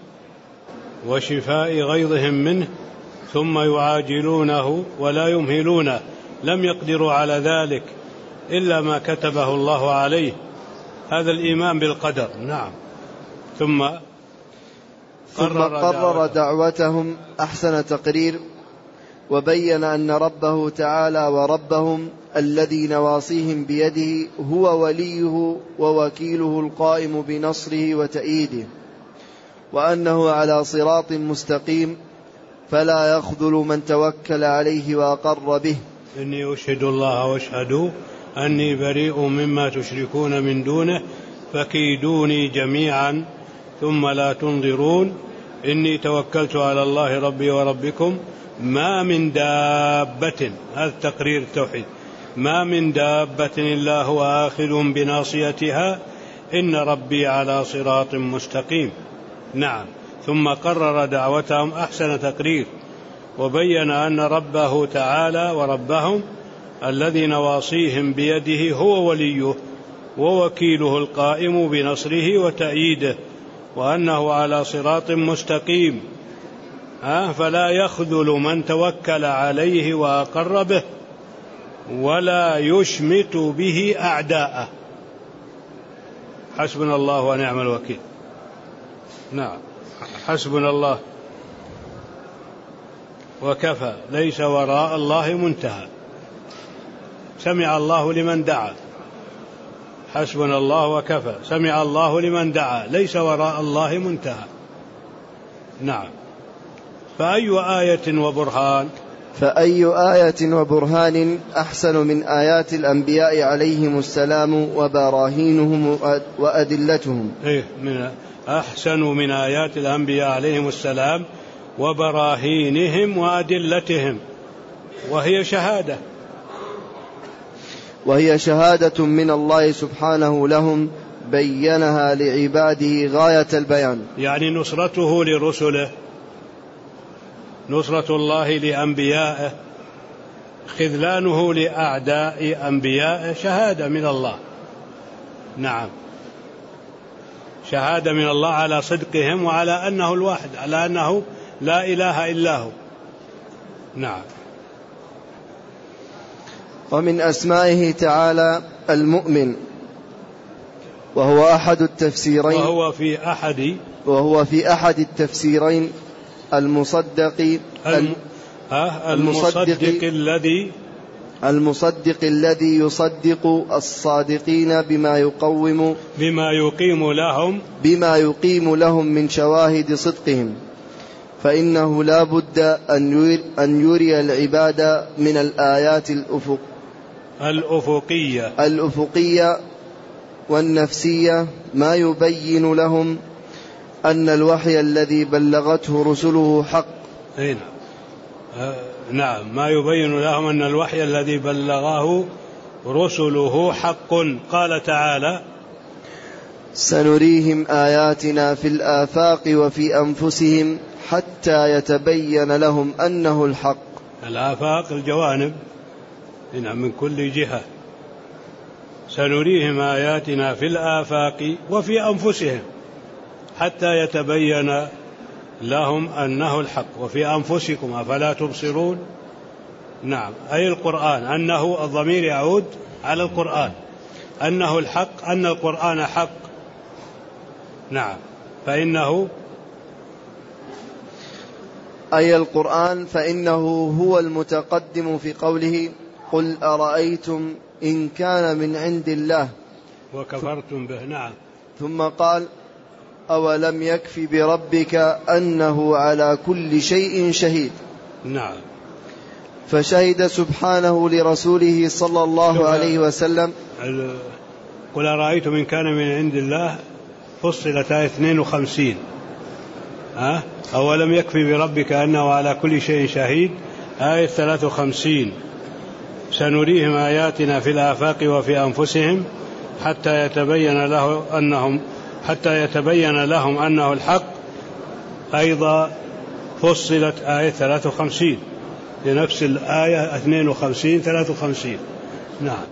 وشفاء غيظهم منه ثم يعاجلونه ولا يمهلونه، لم يقدروا على ذلك إلا ما كتبه الله عليه. هذا الإيمان بالقدر. نعم. ثم ثم قرر دعوتهم أحسن تقرير، وبين أن ربه تعالى وربهم الذي نواصيهم بيده هو وليه ووكيله القائم بنصره وتأييده، وأنه على صراط مستقيم فلا يخذل من توكل عليه وأقر به. إني أشهد الله واشهدوا أني بريء مما تشركون من دونه فكيدوني جميعا ثم لا تنظرون إني توكلت على الله ربي وربكم ما من دابة، هذا تقرير التوحيد، ما من دابة إلا هو آخذ بناصيتها إن ربي على صراط مستقيم. نعم. ثم قرر دعوتهم أحسن تقرير، وبين أن ربه تعالى وربهم الذي نواصيهم بيده هو وليه ووكيله القائم بنصره وتأييده، وأنه على صراط مستقيم، فلا يخذل من توكل عليه وأقر به ولا يشمت به أعداءه. حسبنا الله ونعم الوكيل. نعم. حسبنا الله وكفى، ليس وراء الله منتهى. سمع الله لمن دعا. حسبنا الله وكفى، سمع الله لمن دعا، ليس وراء الله منتهى. نعم. فأي آية وبرهان فأي آية وبرهان أحسن من آيات الأنبياء عليهم السلام وبراهينهم وأدلتهم. إيه، من أحسن من آيات الأنبياء عليهم السلام وبراهينهم وأدلتهم، وهي شهادة وهي شهادة من الله سبحانه لهم بينها لعباده غاية البيان، يعني نصرته لرسله، نصرة الله لأنبيائه، خذلانه لأعداء أنبيائه، شهادة من الله. نعم، شهادة من الله على صدقهم وعلى أنه الواحد، على أنه لا إله إلا هو. نعم. ومن أسمائه تعالى المؤمن، وهو أحد التفسيرين وهو في أحد وهو في أحد التفسيرين المصدق الم... المصدق الذي المصدق الذي يصدق الصادقين بما يقوم بما يقيم لهم بما يقيم لهم من شواهد صدقهم، فإنه لا بد أن يري العباد من الآيات الأفق الأفقية الأفقية والنفسية ما يبين لهم أن الوحي الذي بلغته رسله حق، هنا. نعم ما يبين لهم أن الوحي الذي بلغه رسله حق. قال تعالى سنريهم آياتنا في الآفاق وفي أنفسهم حتى يتبين لهم أنه الحق. الآفاق الجوانب من كل جهة. سنريهم آياتنا في الآفاق وفي أنفسهم حتى يتبين لهم أنه الحق. وفي أنفسكم أفلا تبصرون. نعم أي القرآن، أنه الضمير يعود على القرآن، أنه الحق، أن القرآن حق. نعم فإنه أي القرآن فإنه هو المتقدم في قوله قل أرأيتم إن كان من عند الله وكفرتم به. نعم ثم قال أولم يكف بربك أنه على كل شيء شهيد. نعم فشهد سبحانه لرسوله صلى الله عليه وسلم. قل أرأيتم إن كان من عند الله فصلت آية اثنين وخمسين. أه؟ أولم يكفي بربك أنه على كل شيء شهيد آية ثلاثة وخمسين. سنريهم آياتنا في الآفاق وفي أنفسهم حتى يتبين له أنهم حتى يتبين لهم أنه الحق. أيضا فصلت آية ثلاثة وخمسين لنفس الآية اثنين وخمسين ثلاثة وخمسين. نعم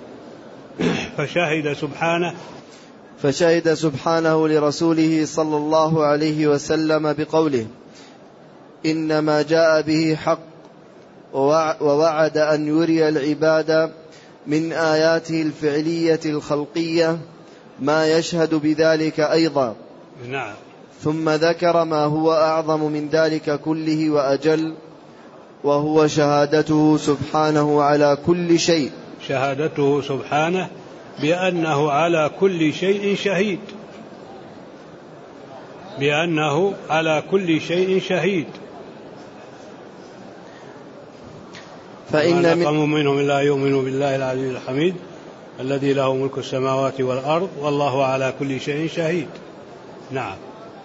فشهد سبحانه فشهد سبحانه لرسوله صلى الله عليه وسلم بقوله إنما جاء به حق، ووعد أن يري العباد من آياته الفعلية الخلقية ما يشهد بذلك أيضا. نعم. ثم ذكر ما هو أعظم من ذلك كله وأجل، وهو شهادته سبحانه على كل شيء شهادته سبحانه بأنه على كل شيء شهيد بأنه على كل شيء شهيد. فإن نقموا منهم إلا يؤمنوا بالله العلي الحميد الذي له ملك السماوات والأرض والله على كل شيء شهيد. نعم.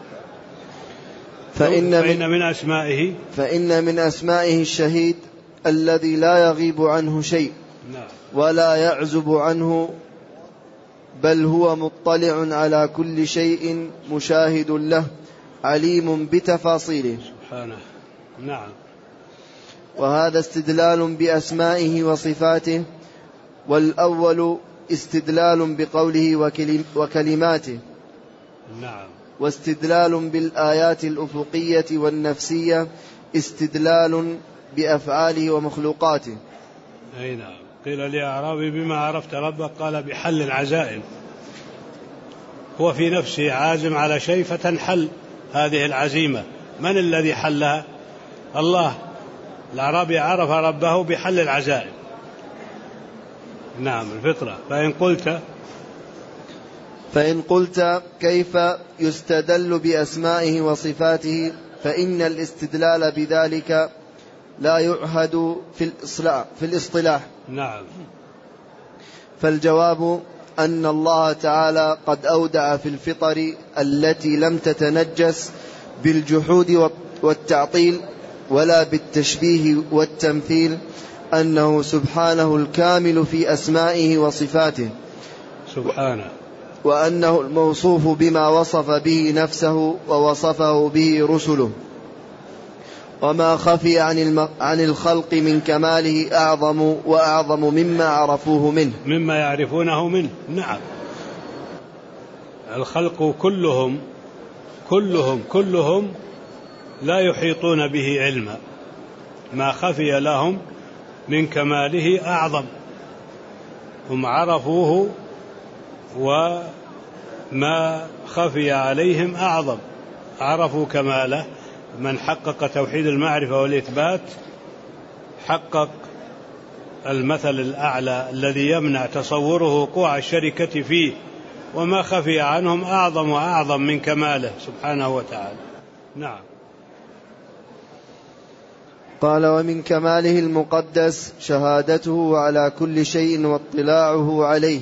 فإن, فإن من أسمائه فإن من أسمائه الشهيد الذي لا يغيب عنه شيء. نعم. ولا يعزب عنه، بل هو مطلع على كل شيء مشاهد له عليم بتفاصيله سبحانه. نعم. وهذا استدلال بأسمائه وصفاته، والأول استدلال بقوله وكلماته. نعم. واستدلال بالآيات الأفقية والنفسية استدلال بأفعاله ومخلوقاته. أي نعم. قيل لأعرابي بما عرفت ربك قال بحل العزائم. هو في نفسه عازم على شيء فتنحل هذه العزيمة. من الذي حلها؟ الله. الأعرابي عرف ربه بحل العزائم. نعم الفطرة. فإن قلت فإن قلت كيف يستدل بأسمائه وصفاته، فإن الاستدلال بذلك لا يعهد في الإصلاح في الاصطلاح. نعم. فالجواب أن الله تعالى قد أودع في الفطر التي لم تتنجس بالجحود والتعطيل ولا بالتشبيه والتمثيل أنه سبحانه الكامل في أسمائه وصفاته سبحانه، وأنه الموصوف بما وصف به نفسه ووصفه به رسله، وما خفي عن, عن الخلق من كماله أعظم وأعظم مما عرفوه منه مما يعرفونه منه. نعم. الخلق كلهم كلهم كلهم لا يحيطون به علما. ما خفي لهم من كماله أعظم، هم عرفوه وما خفي عليهم أعظم. عرفوا كماله. من حقق توحيد المعرفة والإثبات حقق المثل الأعلى الذي يمنع تصوره وقوع الشركة فيه، وما خفي عنهم أعظم وأعظم من كماله سبحانه وتعالى. نعم. قال: ومن كماله المقدس شهادته على كل شيء واطلاعه عليه،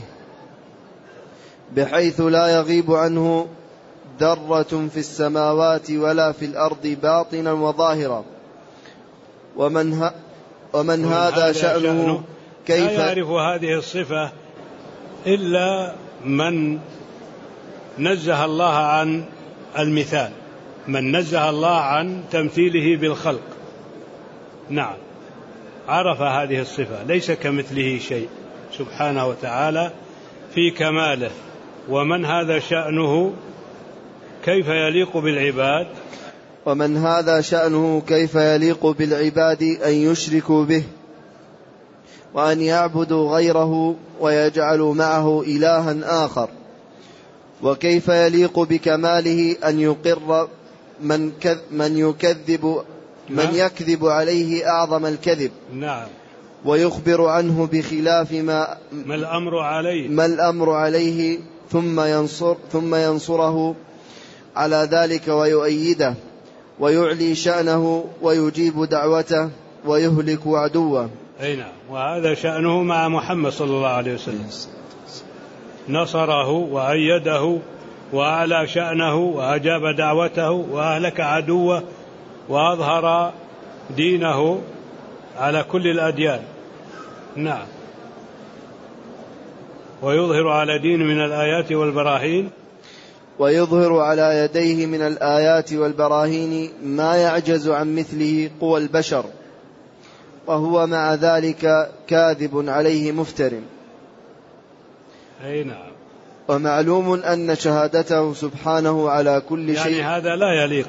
بحيث لا يغيب عنه ذرة في السماوات ولا في الأرض باطنا وظاهرا، ومن, ها ومن هذا شأنه كيف لا يعرف هذه الصفة إلا من نزه الله عن المثال، من نزه الله عن تمثيله بالخلق. نعم، عرف هذه الصفة، ليس كمثله شيء سبحانه وتعالى في كماله. ومن هذا شأنه كيف يليق بالعباد ومن هذا شأنه كيف يليق بالعباد أن يشركوا به وأن يعبدوا غيره ويجعلوا معه إلها آخر، وكيف يليق بكماله أن يقر من, من يكذب من يكذب عليه أعظم الكذب. نعم. ويخبر عنه بخلاف ما, ما الأمر عليه, ما الأمر عليه ثم, ينصر ثم ينصره على ذلك ويؤيده ويعلي شأنه ويجيب دعوته ويهلك عدوه. أي نعم، وهذا شأنه مع محمد صلى الله عليه وسلم، نصره وأيده وأعلى شأنه وأجاب دعوته وأهلك عدوه وأظهر دينه على كل الأديان. نعم، ويظهر على دين من الآيات والبراهين ويظهر على يديه من الآيات والبراهين ما يعجز عن مثله قوى البشر، وهو مع ذلك كاذب عليه مفتر. أي نعم. ومعلوم أن شهادته سبحانه على كل يعني شيء، يعني هذا لا يليق،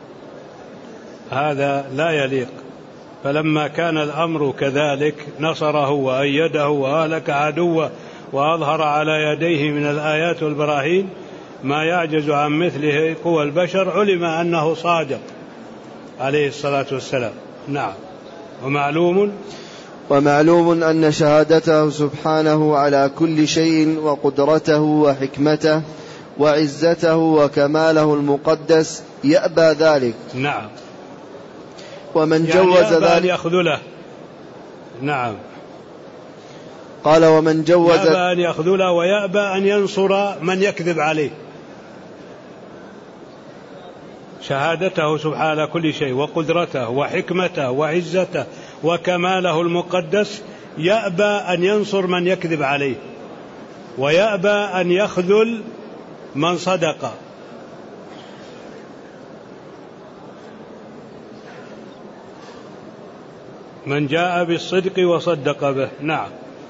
هذا لا يليق. فلما كان الأمر كذلك نصره وأيده وأهلك عدوه وأظهر على يديه من الآيات والبراهين ما يعجز عن مثله قوى البشر، علم أنه صادق عليه الصلاة والسلام. نعم. ومعلوم ومعلوم أن شهادته سبحانه على كل شيء وقدرته وحكمته وعزته وكماله المقدس يأبى ذلك. نعم. ومن يعني جوز ذلك أن يخذله. نعم. قال ومن جوز يأبى أن يخذله ويأبى أن ينصر من يكذب عليه. شهادته سبحانه على كل شيء وقدرته وحكمته وعزته وكماله المقدس يأبى أن ينصر من يكذب عليه، ويأبى أن يخذل من صدق. من جاء بالصدق وصدق به. نعم.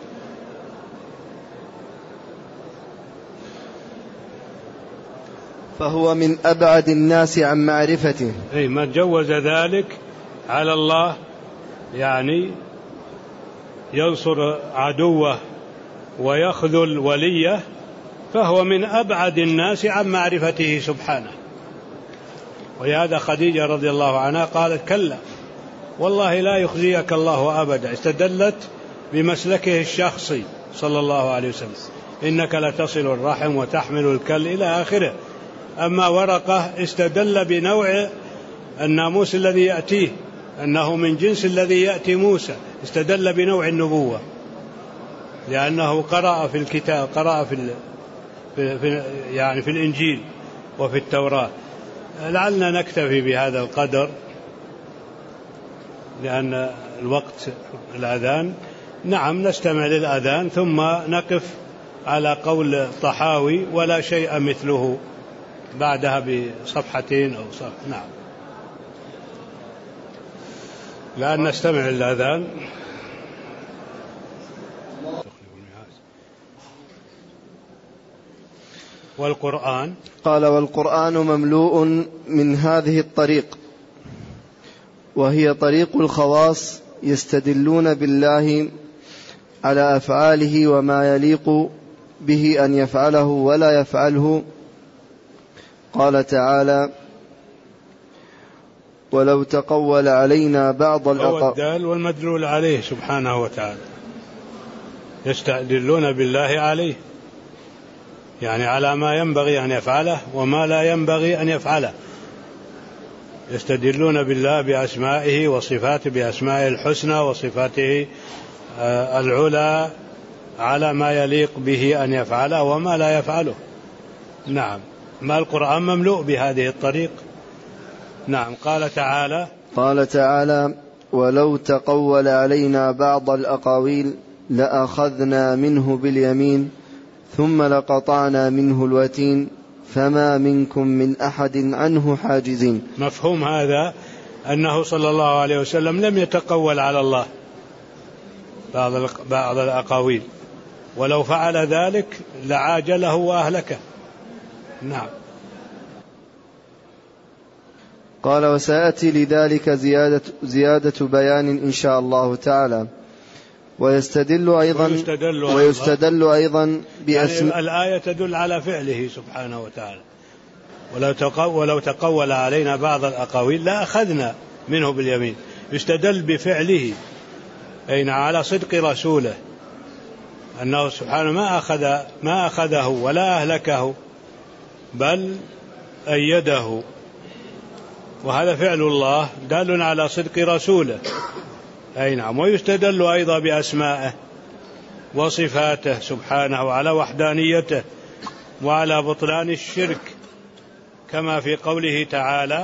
فهو من أبعد الناس عن معرفته. أي من جوز ذلك على الله، يعني ينصر عدوه ويخذل وليه، فهو من أبعد الناس عن معرفته سبحانه. ولهذا خديجة رضي الله عنها قالت كلا والله لا يخزيك الله أبدا، استدلت بمسلكه الشخصي صلى الله عليه وسلم، إنك لتصل الرحم وتحمل الكل إلى آخره. أما ورقة استدل بنوع الناموس الذي يأتيه، أنه من جنس الذي يأتي موسى، استدل بنوع النبوة لأنه قرأ في الكتاب، قرأ في, في, في يعني في الإنجيل وفي التوراة. لعلنا نكتفي بهذا القدر لأن الوقت الأذان. نعم، نستمع للأذان ثم نقف على قول طحاوي ولا شيء مثله بعدها بصفحتين أو صف. نعم، لأن نستمع للأذان. والقرآن قال والقرآن مملوء من هذه الطريق، وهي طريق الخواص يستدلون بالله على أفعاله وما يليق به أن يفعله ولا يفعله. قال تعالى ولو تقول علينا بعض الأقوال. والدال والمدلول عليه سبحانه وتعالى، يستدلون بالله عليه، يعني على ما ينبغي أن يفعله وما لا ينبغي أن يفعله. يستدلون بالله بأسمائه وصفاته، بأسمائه الحسنى وصفاته العلى، على ما يليق به أن يفعله وما لا يفعله. نعم، ما القرآن مملوء بهذه الطريق. نعم. قال تعالى قال تعالى ولو تقول علينا بعض الأقاويل لأخذنا منه باليمين ثم لقطعنا منه الوتين فما منكم من أحد عنه حاجزين. مفهوم هذا أنه صلى الله عليه وسلم لم يتقول على الله بعض الأقاويل، ولو فعل ذلك لعاجله وأهلكه. نعم. قال: وسيأتي لذلك زيادة, زيادة بيان إن شاء الله تعالى. ويستدل أيضا ويستدل أيضا, ويستدل أيضا بأسم... يعني الآية تدل على فعله سبحانه وتعالى. ولو تقول, ولو تقول علينا بعض الأقاويل لا أخذنا منه باليمين، يستدل بفعله أين على صدق رسوله، أنه سبحانه ما أخذ ما أخذه ولا أهلكه بل أيده، وهذا فعل الله دال على صدق رسوله. أي نعم. ويستدل أيضا بأسمائه وصفاته سبحانه على وحدانيته وعلى بطلان الشرك، كما في قوله تعالى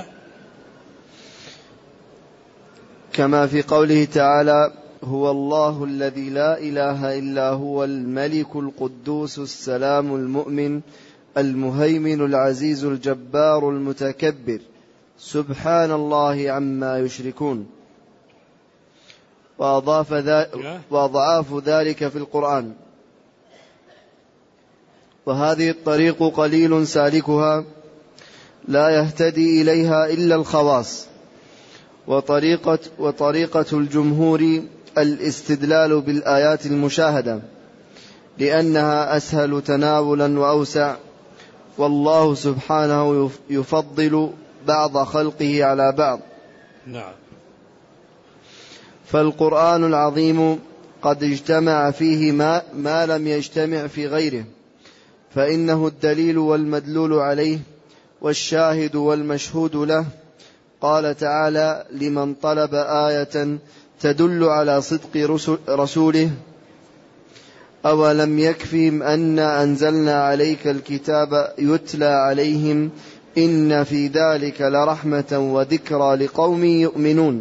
كما في قوله تعالى: هو الله الذي لا إله إلا هو الملك القدوس السلام المؤمن المهيمن العزيز الجبار المتكبر سبحان الله عما يشركون. وأضاف ذلك وأضعاف ذلك في القرآن. وهذه الطريق قليل سالكها لا يهتدي إليها إلا الخواص. وطريقة, وطريقة الجمهور الاستدلال بالآيات المشاهدة لأنها أسهل تناولا وأوسع، والله سبحانه يفضل بعض خلقه على بعض. نعم. فالقرآن العظيم قد اجتمع فيه ما, ما لم يجتمع في غيره، فإنه الدليل والمدلول عليه والشاهد والمشهود له. قال تعالى: لمن طلب آية تدل على صدق رسوله أولم يكفهم أنا أنزلنا عليك الكتاب يتلى عليهم إن في ذلك لرحمة وذكرى لقوم يؤمنون.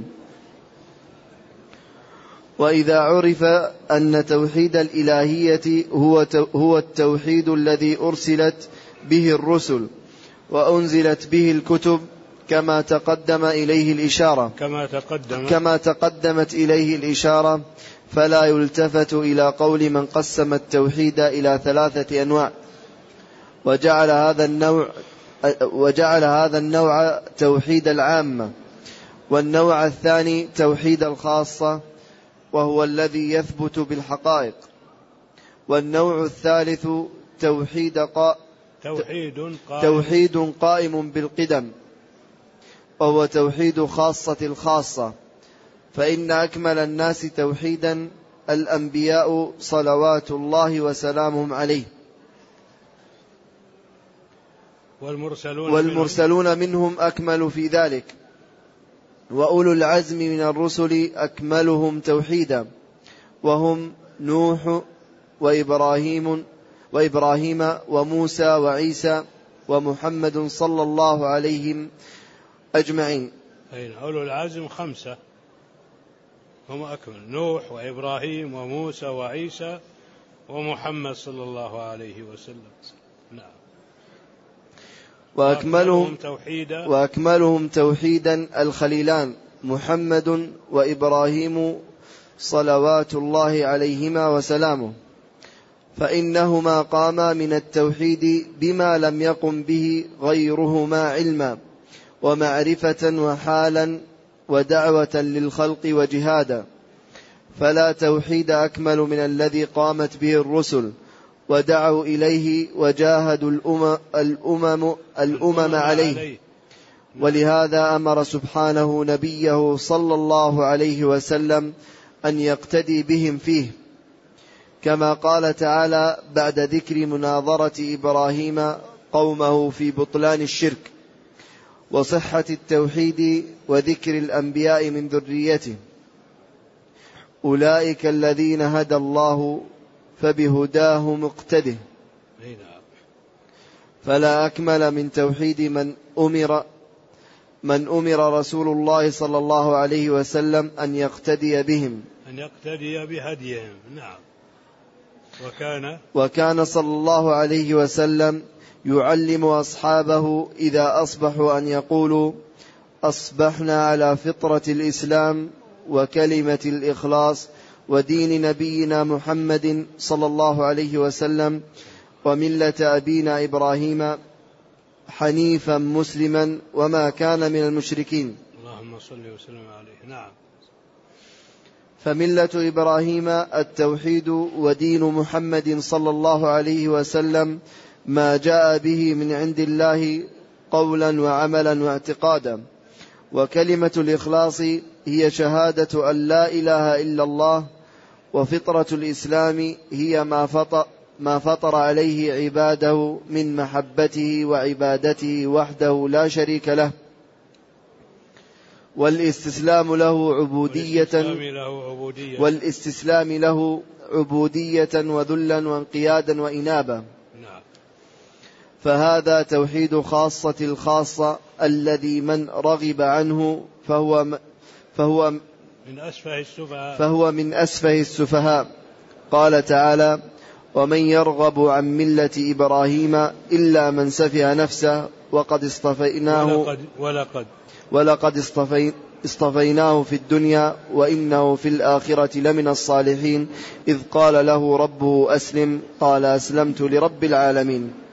وإذا عرف أن توحيد الإلهية هو هو التوحيد الذي أرسلت به الرسل وأنزلت به الكتب كما تقدم إليه الإشارة كما تقدم كما تقدمت إليه الإشارة، فلا يلتفت إلى قول من قسم التوحيد إلى ثلاثة أنواع وجعل هذا النوع وجعل هذا النوع توحيد العامة، والنوع الثاني توحيد الخاصة وهو الذي يثبت بالحقائق، والنوع الثالث توحيد, قا... توحيد, قائم. توحيد قائم بالقدم وهو توحيد خاصة الخاصة. فإن أكمل الناس توحيدا الأنبياء صلوات الله وسلامهم عليه، والمرسلون, والمرسلون منهم أكمل في ذلك، وأولو العزم من الرسل أكملهم توحيدا، وهم نوح وإبراهيم وإبراهيم وموسى وعيسى ومحمد صلى الله عليهم أجمعين. أين أولو العزم خمسة هم أكمل: نوح وإبراهيم وموسى وعيسى ومحمد صلى الله عليه وسلم. نعم. وأكملهم توحيدا, وأكملهم توحيدا الخليلان محمد وإبراهيم صلوات الله عليهما وسلامه، فإنهما قاما من التوحيد بما لم يقم به غيرهما علما ومعرفة وحالا ودعوة للخلق وجهادا. فلا توحيد أكمل من الذي قامت به الرسل ودعوا إليه وجاهدوا الأمم, الأمم, الأمم عليه. ولهذا أمر سبحانه نبيه صلى الله عليه وسلم أن يقتدي بهم فيه، كما قال تعالى بعد ذكر مناظرة إبراهيم قومه في بطلان الشرك وصحة التوحيد وذكر الأنبياء من ذريته: أولئك الذين هدى الله فبهداه مقتده. فلا أكمل من توحيد من أمر من أمر رسول الله صلى الله عليه وسلم أن يقتدي بهم أن يقتدي بهديهم. نعم. وكان وكان صلى الله عليه وسلم يعلم أصحابه إذا أصبحوا أن يقولوا أصبحنا على فطرة الإسلام وكلمة الإخلاص ودين نبينا محمد صلى الله عليه وسلم وملة أبينا إبراهيم حنيفا مسلما وما كان من المشركين. اللهم صل وسلم عليه. نعم. فملة إبراهيم التوحيد ودين محمد صلى الله عليه وسلم ما جاء به من عند الله قولا وعملا واعتقادا. وكلمة الإخلاص هي شهادة أن لا إله إلا الله. وفطرة الإسلام هي ما فطر, ما فطر عليه عباده من محبته وعبادته وحده لا شريك له، والاستسلام له عبودية والاستسلام له عبودية وذلا وانقيادا وإنابة. فهذا توحيد خاصة الخاصة الذي من رغب عنه فهو فهو من أسفه السفهاء فهو من أسفه السفهاء. قال تعالى: ومن يرغب عن ملة إبراهيم إلا من سفه نفسه وقد اصطفيناه ولقد, ولقد, ولقد اصطفي اصطفيناه في الدنيا وإنه في الآخرة لمن الصالحين إذ قال له ربه أسلم قال أسلمت لرب العالمين.